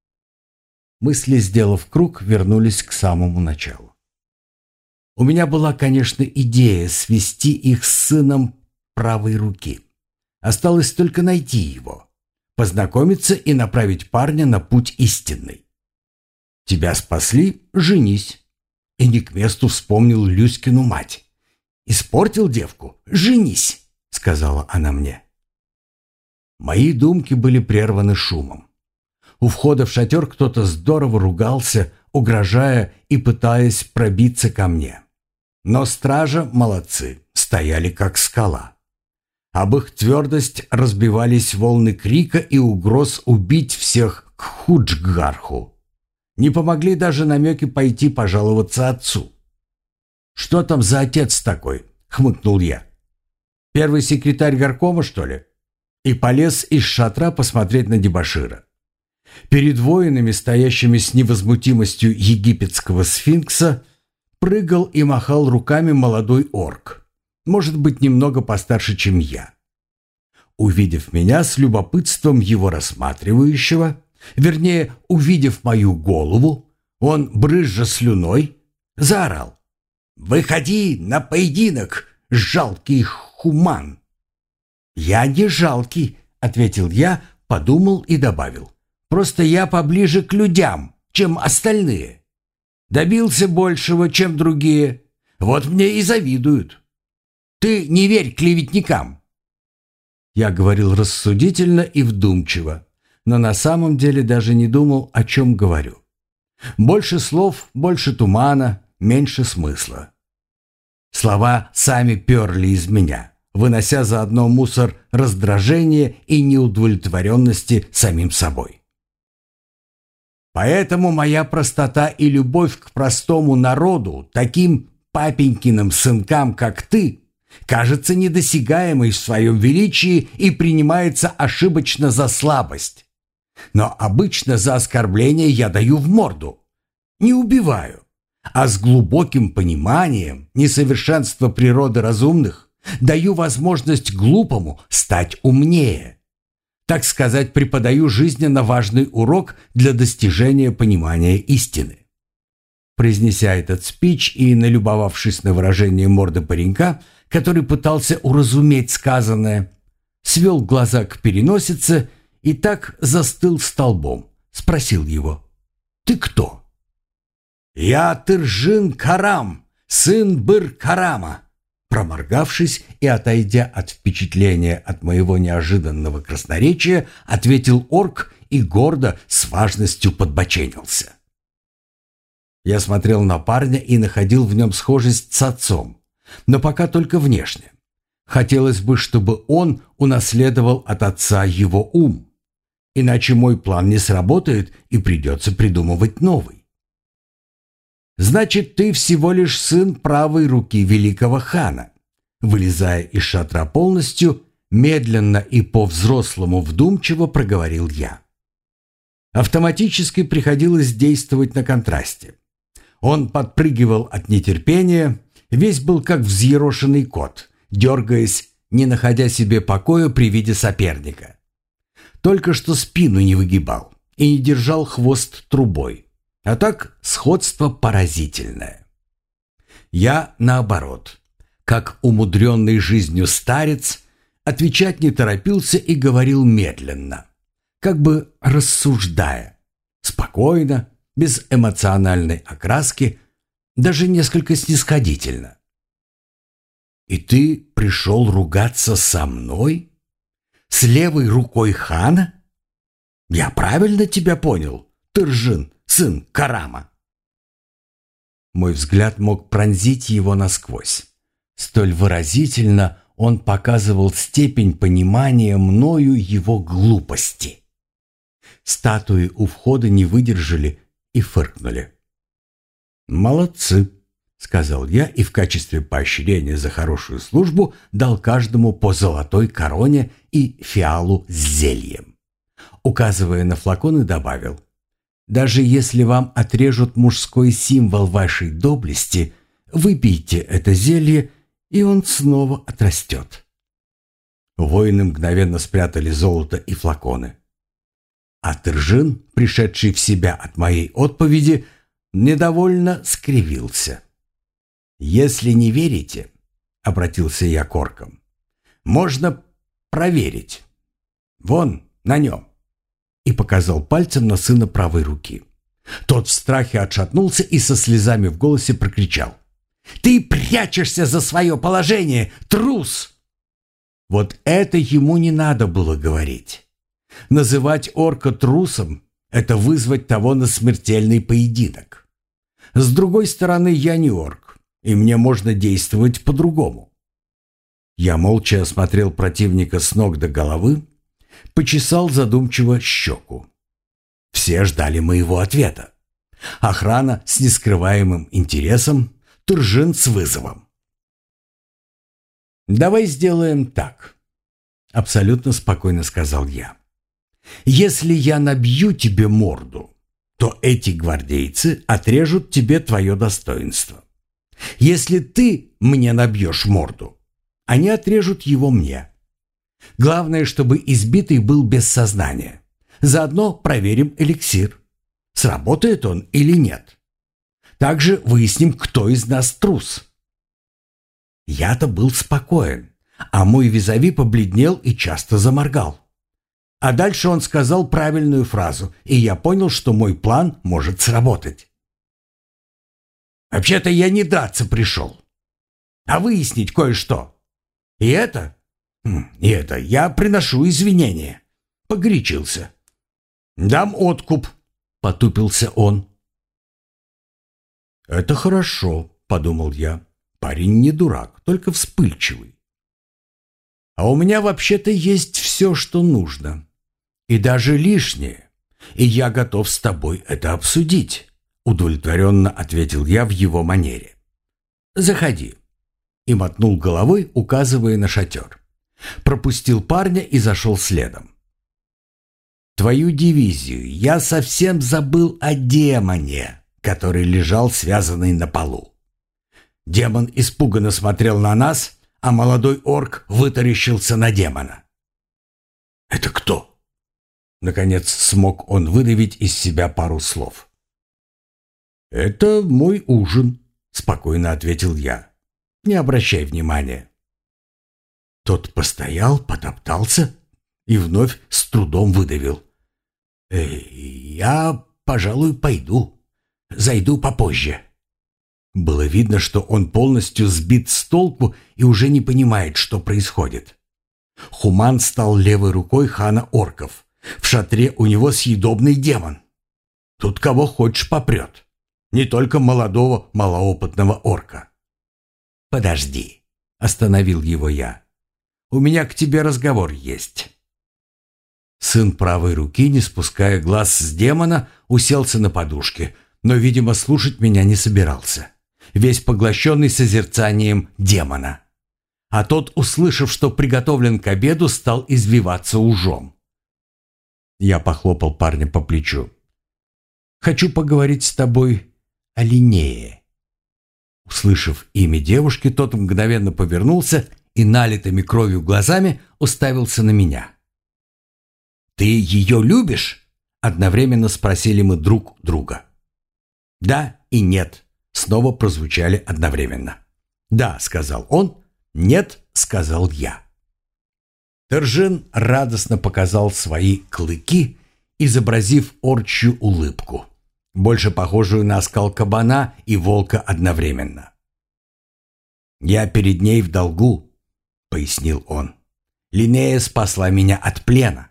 Мысли, сделав круг, вернулись к самому началу. У меня была, конечно, идея свести их с сыном правой руки. Осталось только найти его, познакомиться и направить парня на путь истинный. Тебя спасли — женись. И не к месту вспомнил Люськину мать. Испортил девку — женись, сказала она мне. Мои думки были прерваны шумом. У входа в шатер кто-то здорово ругался, угрожая и пытаясь пробиться ко мне. Но стража, молодцы, стояли как скала. Об их твердость разбивались волны крика и угроз убить всех к Худжгарху. Не помогли даже намеки пойти пожаловаться отцу. «Что там за отец такой?» — хмыкнул я. «Первый секретарь горкома, что ли?» И полез из шатра посмотреть на дебошира. Перед воинами, стоящими с невозмутимостью египетского сфинкса, прыгал и махал руками молодой орк, может быть, немного постарше, чем я. Увидев меня с любопытством его рассматривающего, вернее, увидев мою голову, он, брызжа слюной, заорал: «Выходи на поединок, жалкий хуман!» «Я не жалкий», — ответил я, подумал и добавил. «Просто я поближе к людям, чем остальные. Добился большего, чем другие. Вот мне и завидуют. Ты не верь клеветникам». Я говорил рассудительно и вдумчиво, но на самом деле даже не думал, о чем говорю. Больше слов, больше тумана, меньше смысла. Слова сами перли из меня, вынося заодно мусор раздражения и неудовлетворенности самим собой. Поэтому моя простота и любовь к простому народу, таким папенькиным сынкам, как ты, кажется недосягаемой в своем величии и принимается ошибочно за слабость. Но обычно за оскорбление я даю в морду. Не убиваю, а с глубоким пониманием несовершенства природы разумных даю возможность глупому стать умнее. Так сказать, преподаю жизненно важный урок для достижения понимания истины. Произнеся этот спич и налюбовавшись на выражение морды паренька, который пытался уразуметь сказанное, свел глаза к переносице и так застыл столбом. Спросил его: «Ты кто?» «Я Тыржин Карам, сын Быр-Карама». Проморгавшись и отойдя от впечатления от моего неожиданного красноречия, ответил орк и гордо с важностью подбоченился. Я смотрел на парня и находил в нем схожесть с отцом, но пока только внешне. Хотелось бы, чтобы он унаследовал от отца его ум, иначе мой план не сработает и придется придумывать новый. «Значит, ты всего лишь сын правой руки великого хана», вылезая из шатра полностью, медленно и по-взрослому вдумчиво проговорил я. Автоматически приходилось действовать на контрасте. Он подпрыгивал от нетерпения, весь был как взъерошенный кот, дергаясь, не находя себе покоя при виде соперника. Только что спину не выгибал и не держал хвост трубой. А так сходство поразительное. Я, наоборот, как умудренный жизнью старец, отвечать не торопился и говорил медленно, как бы рассуждая, спокойно, без эмоциональной окраски, даже несколько снисходительно. «И ты пришел ругаться со мной? С левой рукой хана? Я правильно тебя понял, Тыржин, сын Карама?» Мой взгляд мог пронзить его насквозь. Столь выразительно он показывал степень понимания мною его глупости. Статуи у входа не выдержали и фыркнули. «Молодцы», — сказал я и в качестве поощрения за хорошую службу дал каждому по золотой короне и фиалу с зельем. Указывая на флаконы, добавил: «Даже если вам отрежут мужской символ вашей доблести, выпейте это зелье, и он снова отрастет». Воины мгновенно спрятали золото и флаконы. А Тыржин, пришедший в себя от моей отповеди, недовольно скривился. «Если не верите, — обратился я к оркам, — можно проверить. Вон на нем». И показал пальцем на сына правой руки. Тот в страхе отшатнулся и со слезами в голосе прокричал: «Ты прячешься за свое положение, трус!» Вот это ему не надо было говорить. Называть орка трусом это вызвать того на смертельный поединок. С другой стороны, я не орк, и мне можно действовать по-другому. Я молча осмотрел противника с ног до головы, почесал задумчиво щеку. Все ждали моего ответа. Охрана с нескрываемым интересом, Туржин с вызовом. «Давай сделаем так», — абсолютно спокойно сказал я. «Если я набью тебе морду, то эти гвардейцы отрежут тебе твое достоинство. Если ты мне набьешь морду, они отрежут его мне. Главное, чтобы избитый был без сознания. Заодно проверим эликсир. Сработает он или нет. Также выясним, кто из нас трус». Я-то был спокоен, а мой визави побледнел и часто заморгал. А дальше он сказал правильную фразу, и я понял, что мой план может сработать. «Вообще-то я не драться пришел, а выяснить кое-что. И это, и это я приношу извинения». Погорячился. «Дам откуп», — потупился он. «Это хорошо», — подумал я. «Парень не дурак, только вспыльчивый. А у меня вообще-то есть все, что нужно. И даже лишнее. И я готов с тобой это обсудить», — удовлетворенно ответил я в его манере. «Заходи». И мотнул головой, указывая на шатер. Пропустил парня и зашел следом. «Твою дивизию я совсем забыл о демоне, который лежал связанный на полу». Демон испуганно смотрел на нас, а молодой орк вытаращился на демона. «Это кто?» Наконец смог он выдавить из себя пару слов. «Это мой ужин», — спокойно ответил я. «Не обращай внимания». Тот постоял, потоптался и вновь с трудом выдавил. «Эй, я, пожалуй, пойду. Зайду попозже». Было видно, что он полностью сбит с толку и уже не понимает, что происходит. Хуман стал левой рукой хана орков. В шатре у него съедобный демон. Тут кого хочешь попрет. Не только молодого, малоопытного орка. «Подожди», — остановил его я. «У меня к тебе разговор есть». Сын правой руки, не спуская глаз с демона, уселся на подушке, но, видимо, слушать меня не собирался, весь поглощенный созерцанием демона. А тот, услышав, что приготовлен к обеду, стал извиваться ужом. Я похлопал парня по плечу. «Хочу поговорить с тобой о Линнее». Услышав имя девушки, тот мгновенно повернулся и налитыми кровью глазами уставился на меня. «Ты ее любишь?» — одновременно спросили мы друг друга. «Да» и «нет» снова прозвучали одновременно. «Да», — сказал он, «нет», — сказал я. Туржин радостно показал свои клыки, изобразив орчью улыбку, больше похожую на оскал кабана и волка одновременно. «Я перед ней в долгу», — пояснил он. «Линнея спасла меня от плена».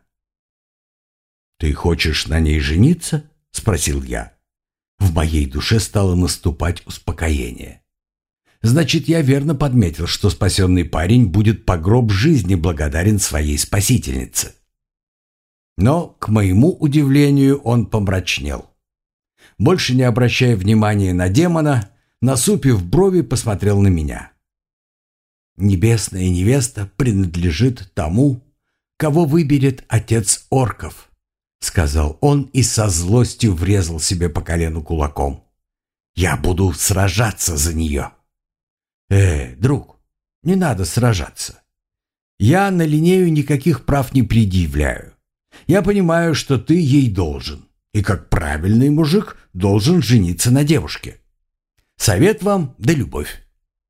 «Ты хочешь на ней жениться?» — спросил я. В моей душе стало наступать успокоение. Значит, я верно подметил, что спасенный парень будет по гроб жизни благодарен своей спасительнице. Но, к моему удивлению, он помрачнел. Больше не обращая внимания на демона, насупив брови, посмотрел на меня. «Небесная невеста принадлежит тому, кого выберет отец орков», — сказал он и со злостью врезал себе по колену кулаком. «Я буду сражаться за нее». «Э, друг, не надо сражаться. Я на Линнею никаких прав не предъявляю. Я понимаю, что ты ей должен, и как правильный мужик должен жениться на девушке. Совет вам да любовь».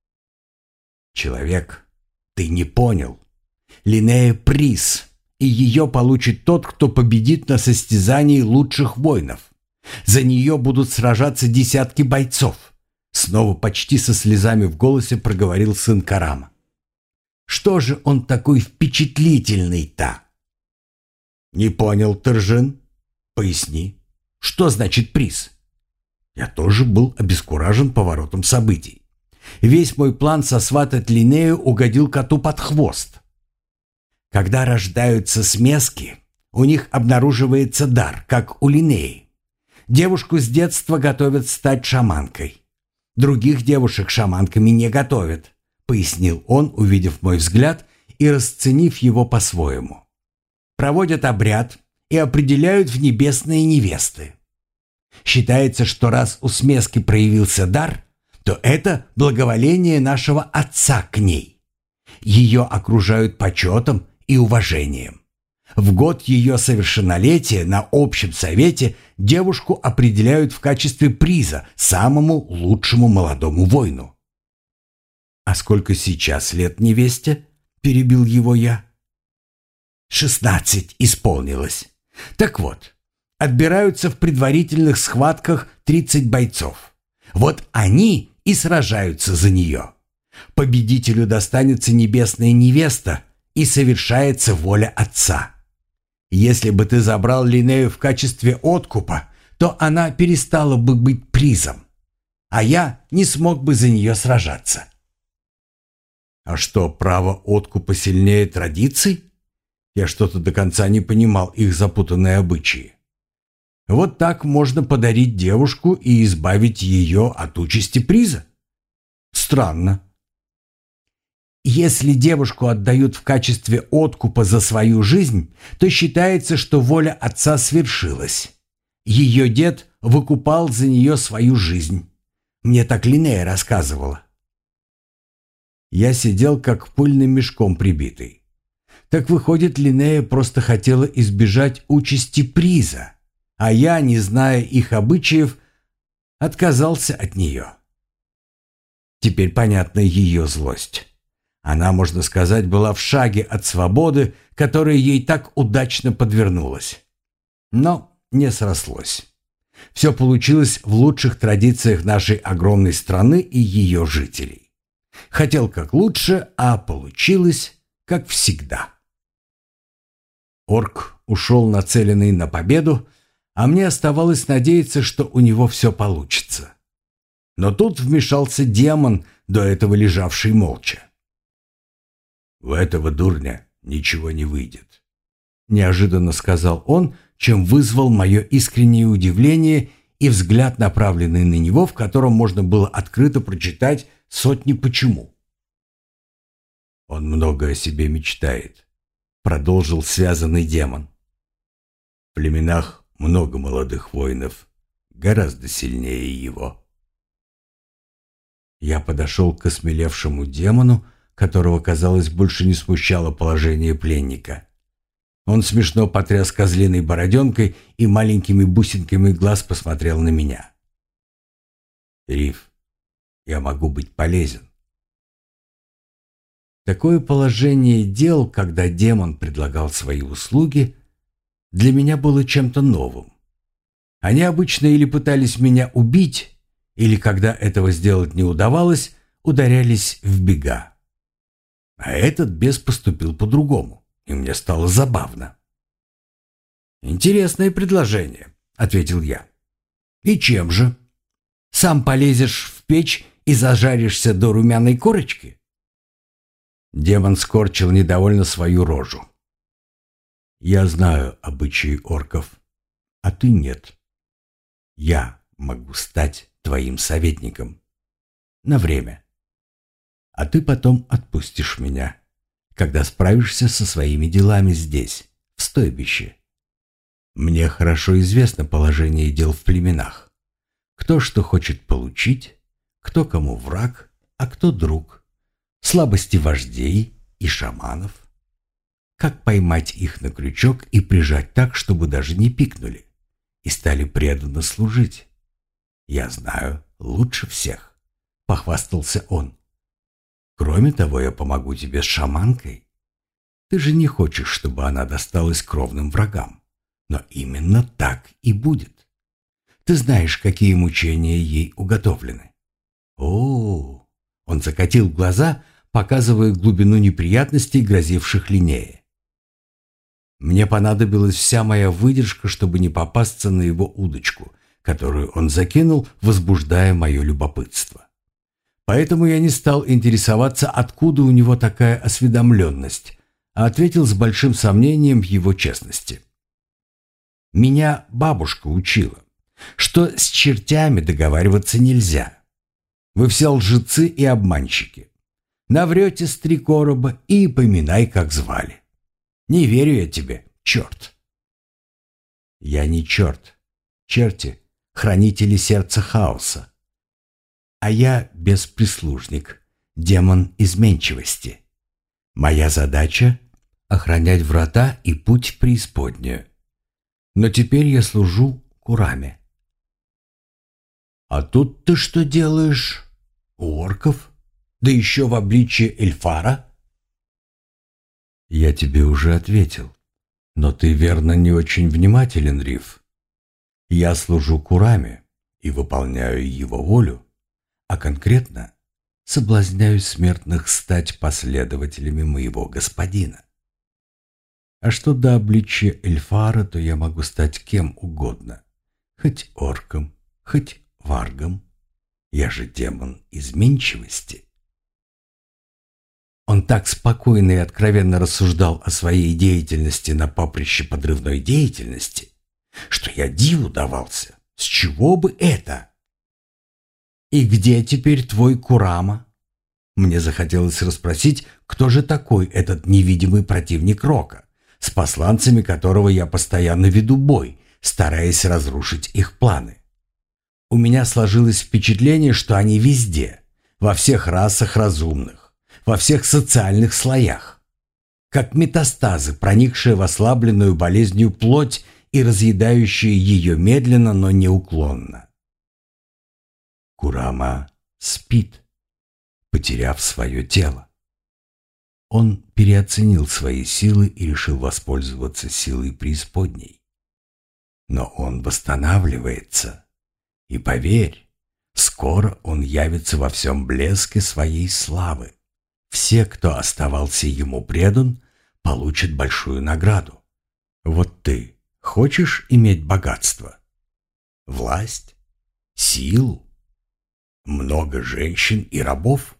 «Человек, ты не понял. Линнея — приз, и ее получит тот, кто победит на состязании лучших воинов. За нее будут сражаться десятки бойцов», — снова почти со слезами в голосе проговорил сын Карама. «Что же он такой впечатлительный-то?» «Не понял, Туржин? Поясни». Что значит приз? Я тоже был обескуражен поворотом событий. Весь мой план сосватать Линнею угодил коту под хвост. Когда рождаются смески, у них обнаруживается дар, как у Линнеи. Девушку с детства готовят стать шаманкой. Других девушек шаманками не готовят, пояснил он, увидев мой взгляд и расценив его по-своему. Проводят обряд и определяют в небесные невесты. Считается, что раз у смески проявился дар, то это благоволение нашего отца к ней. Ее окружают почетом и уважением. В год ее совершеннолетия на общем совете девушку определяют в качестве приза самому лучшему молодому воину. «А сколько сейчас лет невесте?» – перебил его я. «Шестнадцать исполнилось. Так вот, отбираются в предварительных схватках тридцать бойцов. Вот они и сражаются за нее. Победителю достанется небесная невеста, и совершается воля отца. Если бы ты забрал Линнею в качестве откупа, то она перестала бы быть призом, а я не смог бы за нее сражаться». «А что, право откупа сильнее традиций?» Я что-то до конца не понимал их запутанные обычаи. Вот так можно подарить девушку и избавить ее от участи приза? Странно. Если девушку отдают в качестве откупа за свою жизнь, то считается, что воля отца свершилась. Ее дед выкупал за нее свою жизнь. Мне так Линнея рассказывала. Я сидел как пыльным мешком прибитый. Так выходит, Линнея просто хотела избежать участи приза, а я, не зная их обычаев, отказался от нее. Теперь понятна ее злость. Она, можно сказать, была в шаге от свободы, которая ей так удачно подвернулась. Но не срослось. Все получилось в лучших традициях нашей огромной страны и ее жителей. Хотел как лучше, а получилось как всегда. Орк ушел нацеленный на победу, а мне оставалось надеяться, что у него все получится. Но тут вмешался демон, до этого лежавший молча. «У этого дурня ничего не выйдет», — неожиданно сказал он, чем вызвал мое искреннее удивление и взгляд, направленный на него, в котором можно было открыто прочитать сотни «почему». «Он много о себе мечтает», — продолжил связанный демон. «В племенах много молодых воинов, гораздо сильнее его». Я подошел к осмелевшему демону, которого, казалось, больше не смущало положение пленника. Он смешно потряс козлиной бороденкой и маленькими бусинками глаз посмотрел на меня. «Риф, я могу быть полезен». Такое положение дел, когда демон предлагал свои услуги, для меня было чем-то новым. Они обычно или пытались меня убить, или, когда этого сделать не удавалось, ударялись в бега. А этот бес поступил по-другому, и мне стало забавно. «Интересное предложение», — ответил я. «И чем же? Сам полезешь в печь и зажаришься до румяной корочки?» Демон скорчил недовольно свою рожу. «Я знаю обычаи орков, а ты нет. Я могу стать твоим советником. На время. А ты потом отпустишь меня, когда справишься со своими делами здесь, в стойбище. Мне хорошо известно положение дел в племенах. Кто что хочет получить, кто кому враг, а кто друг. Слабости вождей и шаманов. Как поймать их на крючок и прижать так, чтобы даже не пикнули, и стали преданно служить. Я знаю лучше всех», — похвастался он. «Кроме того, я помогу тебе с шаманкой. Ты же не хочешь, чтобы она досталась кровным врагам. Но именно так и будет. Ты знаешь, какие мучения ей уготовлены». «О-о-о!» — он закатил глаза, показывая глубину неприятностей, грозивших Линнее. Мне понадобилась вся моя выдержка, чтобы не попасться на его удочку, которую он закинул, возбуждая мое любопытство. Поэтому я не стал интересоваться, откуда у него такая осведомленность, а ответил с большим сомнением в его честности. Меня бабушка учила, что с чертями договариваться нельзя. Вы все лжецы и обманщики. Наврете с три короба и поминай, как звали. Не верю я тебе, черт. Я не черт. Черти — хранители сердца хаоса. А я бесприслужник, демон изменчивости. Моя задача — охранять врата и путь в преисподнюю. Но теперь я служу Кураме. А тут ты что делаешь? У орков? Да еще в обличье Эльфара? Я тебе уже ответил. Но ты, верно, не очень внимателен, Риф. Я служу Кураме и выполняю его волю, а конкретно соблазняю смертных стать последователями моего господина. А что до обличья Эльфара, то я могу стать кем угодно. Хоть орком, хоть варгом. Я же демон изменчивости. Он так спокойно и откровенно рассуждал о своей деятельности на поприще подрывной деятельности, что я диву давался. С чего бы это? «И где теперь твой Курама?» Мне захотелось расспросить, кто же такой этот невидимый противник Рока, с посланцами которого я постоянно веду бой, стараясь разрушить их планы. У меня сложилось впечатление, что они везде, во всех расах разумных, во всех социальных слоях, как метастазы, проникшие в ослабленную болезнью плоть и разъедающие ее медленно, но неуклонно. Курама спит, потеряв свое тело. Он переоценил свои силы и решил воспользоваться силой преисподней. Но он восстанавливается. И поверь, скоро он явится во всем блеске своей славы. Все, кто оставался ему предан, получат большую награду. Вот ты хочешь иметь богатство? Власть? Силу? Много женщин и рабов?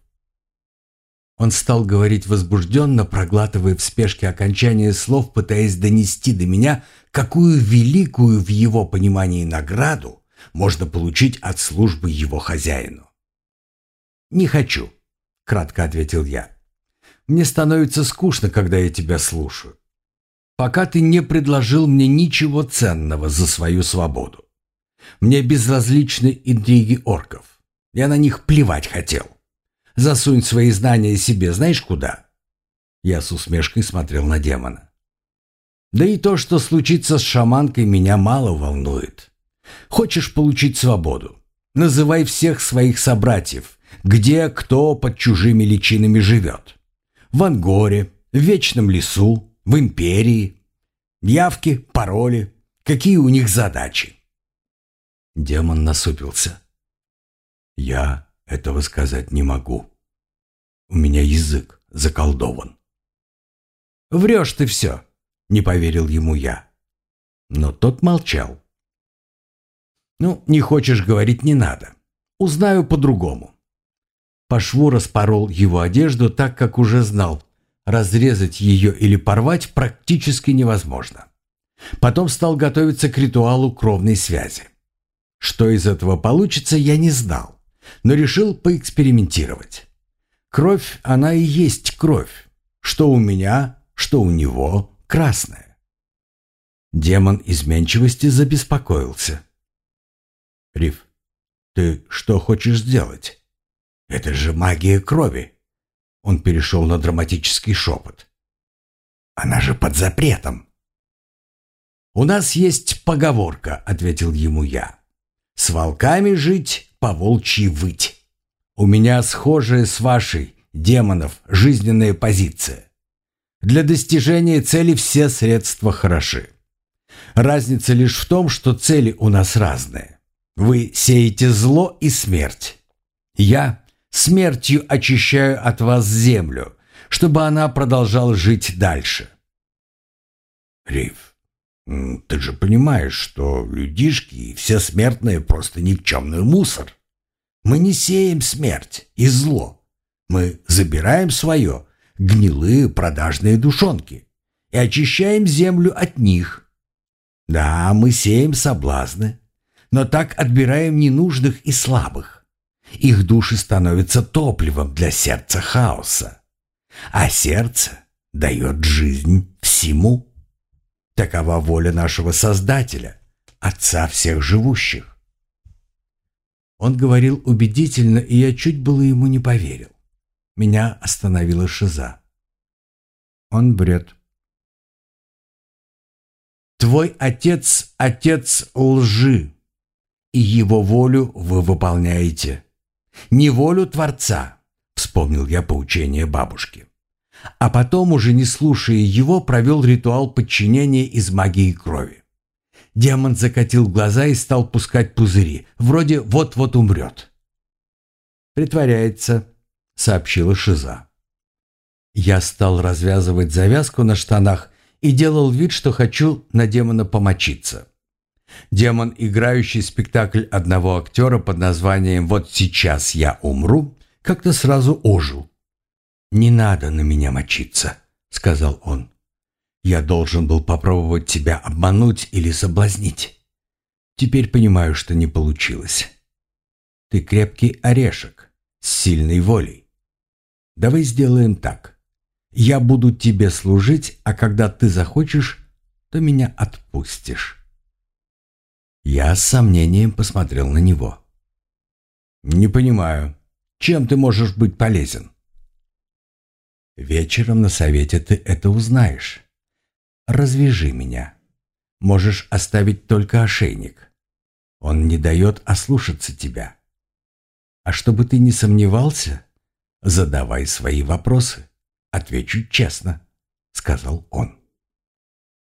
Он стал говорить возбужденно, проглатывая в спешке окончание слов, пытаясь донести до меня, какую великую в его понимании награду можно получить от службы его хозяину. «Не хочу», — кратко ответил я. «Мне становится скучно, когда я тебя слушаю. Пока ты не предложил мне ничего ценного за свою свободу. Мне безразличны интриги орков. Я на них плевать хотел. Засунь свои знания себе знаешь куда?» Я с усмешкой смотрел на демона. «Да и то, что случится с шаманкой, меня мало волнует. Хочешь получить свободу? Называй всех своих собратьев, где кто под чужими личинами живет. В Ангоре, в Вечном лесу, в Империи. Явки, пароли, какие у них задачи?» Демон насупился. «Я этого сказать не могу. У меня язык заколдован». «Врешь ты все», — не поверил ему я. Но тот молчал. «Ну, не хочешь говорить, не надо. Узнаю по-другому». По шву распорол его одежду так, как уже знал. Разрезать ее или порвать практически невозможно. Потом стал готовиться к ритуалу кровной связи. Что из этого получится, я не знал, но решил поэкспериментировать. Кровь, она и есть кровь. Что у меня, что у него, красная. Демон изменчивости забеспокоился. «Риф, ты что хочешь сделать? Это же магия крови!» Он перешел на драматический шепот. «Она же под запретом!» «У нас есть поговорка», — ответил ему я. «С волками жить, по волчьи выть. У меня схожая с вашей, демонов, жизненная позиция. Для достижения цели все средства хороши. Разница лишь в том, что цели у нас разные. Вы сеете зло и смерть. Я смертью очищаю от вас землю, чтобы она продолжала жить дальше. Рейв, м, ты же понимаешь, что людишки и все смертные просто никчемный мусор. Мы не сеем смерть и зло. Мы забираем свое, гнилые продажные душонки, и очищаем землю от них. Да, мы сеем соблазны, но так отбираем ненужных и слабых. Их души становятся топливом для сердца хаоса, а сердце дает жизнь всему. Такова воля нашего Создателя, Отца всех живущих. Он говорил убедительно, и я чуть было ему не поверил. Меня остановила шиза. Он бред. Твой отец — отец лжи, и его волю вы выполняете. Не волю Творца, вспомнил я поучение бабушки. А потом, уже не слушая его, провел ритуал подчинения из магии крови. Демон закатил глаза и стал пускать пузыри, вроде вот-вот умрет. «Притворяется», — сообщила шиза. Я стал развязывать завязку на штанах и делал вид, что хочу на демона помочиться. Демон, играющий спектакль одного актера под названием «Вот сейчас я умру», как-то сразу ожил. «Не надо на меня мочиться», — сказал он. «Я должен был попробовать тебя обмануть или соблазнить. Теперь понимаю, что не получилось. Ты крепкий орешек с сильной волей. Давай сделаем так. Я буду тебе служить, а когда ты захочешь, то меня отпустишь». Я с сомнением посмотрел на него. «Не понимаю, чем ты можешь быть полезен?» «Вечером на совете ты это узнаешь. Развяжи меня. Можешь оставить только ошейник. Он не дает ослушаться тебя. А чтобы ты не сомневался, задавай свои вопросы. Отвечу честно», — сказал он.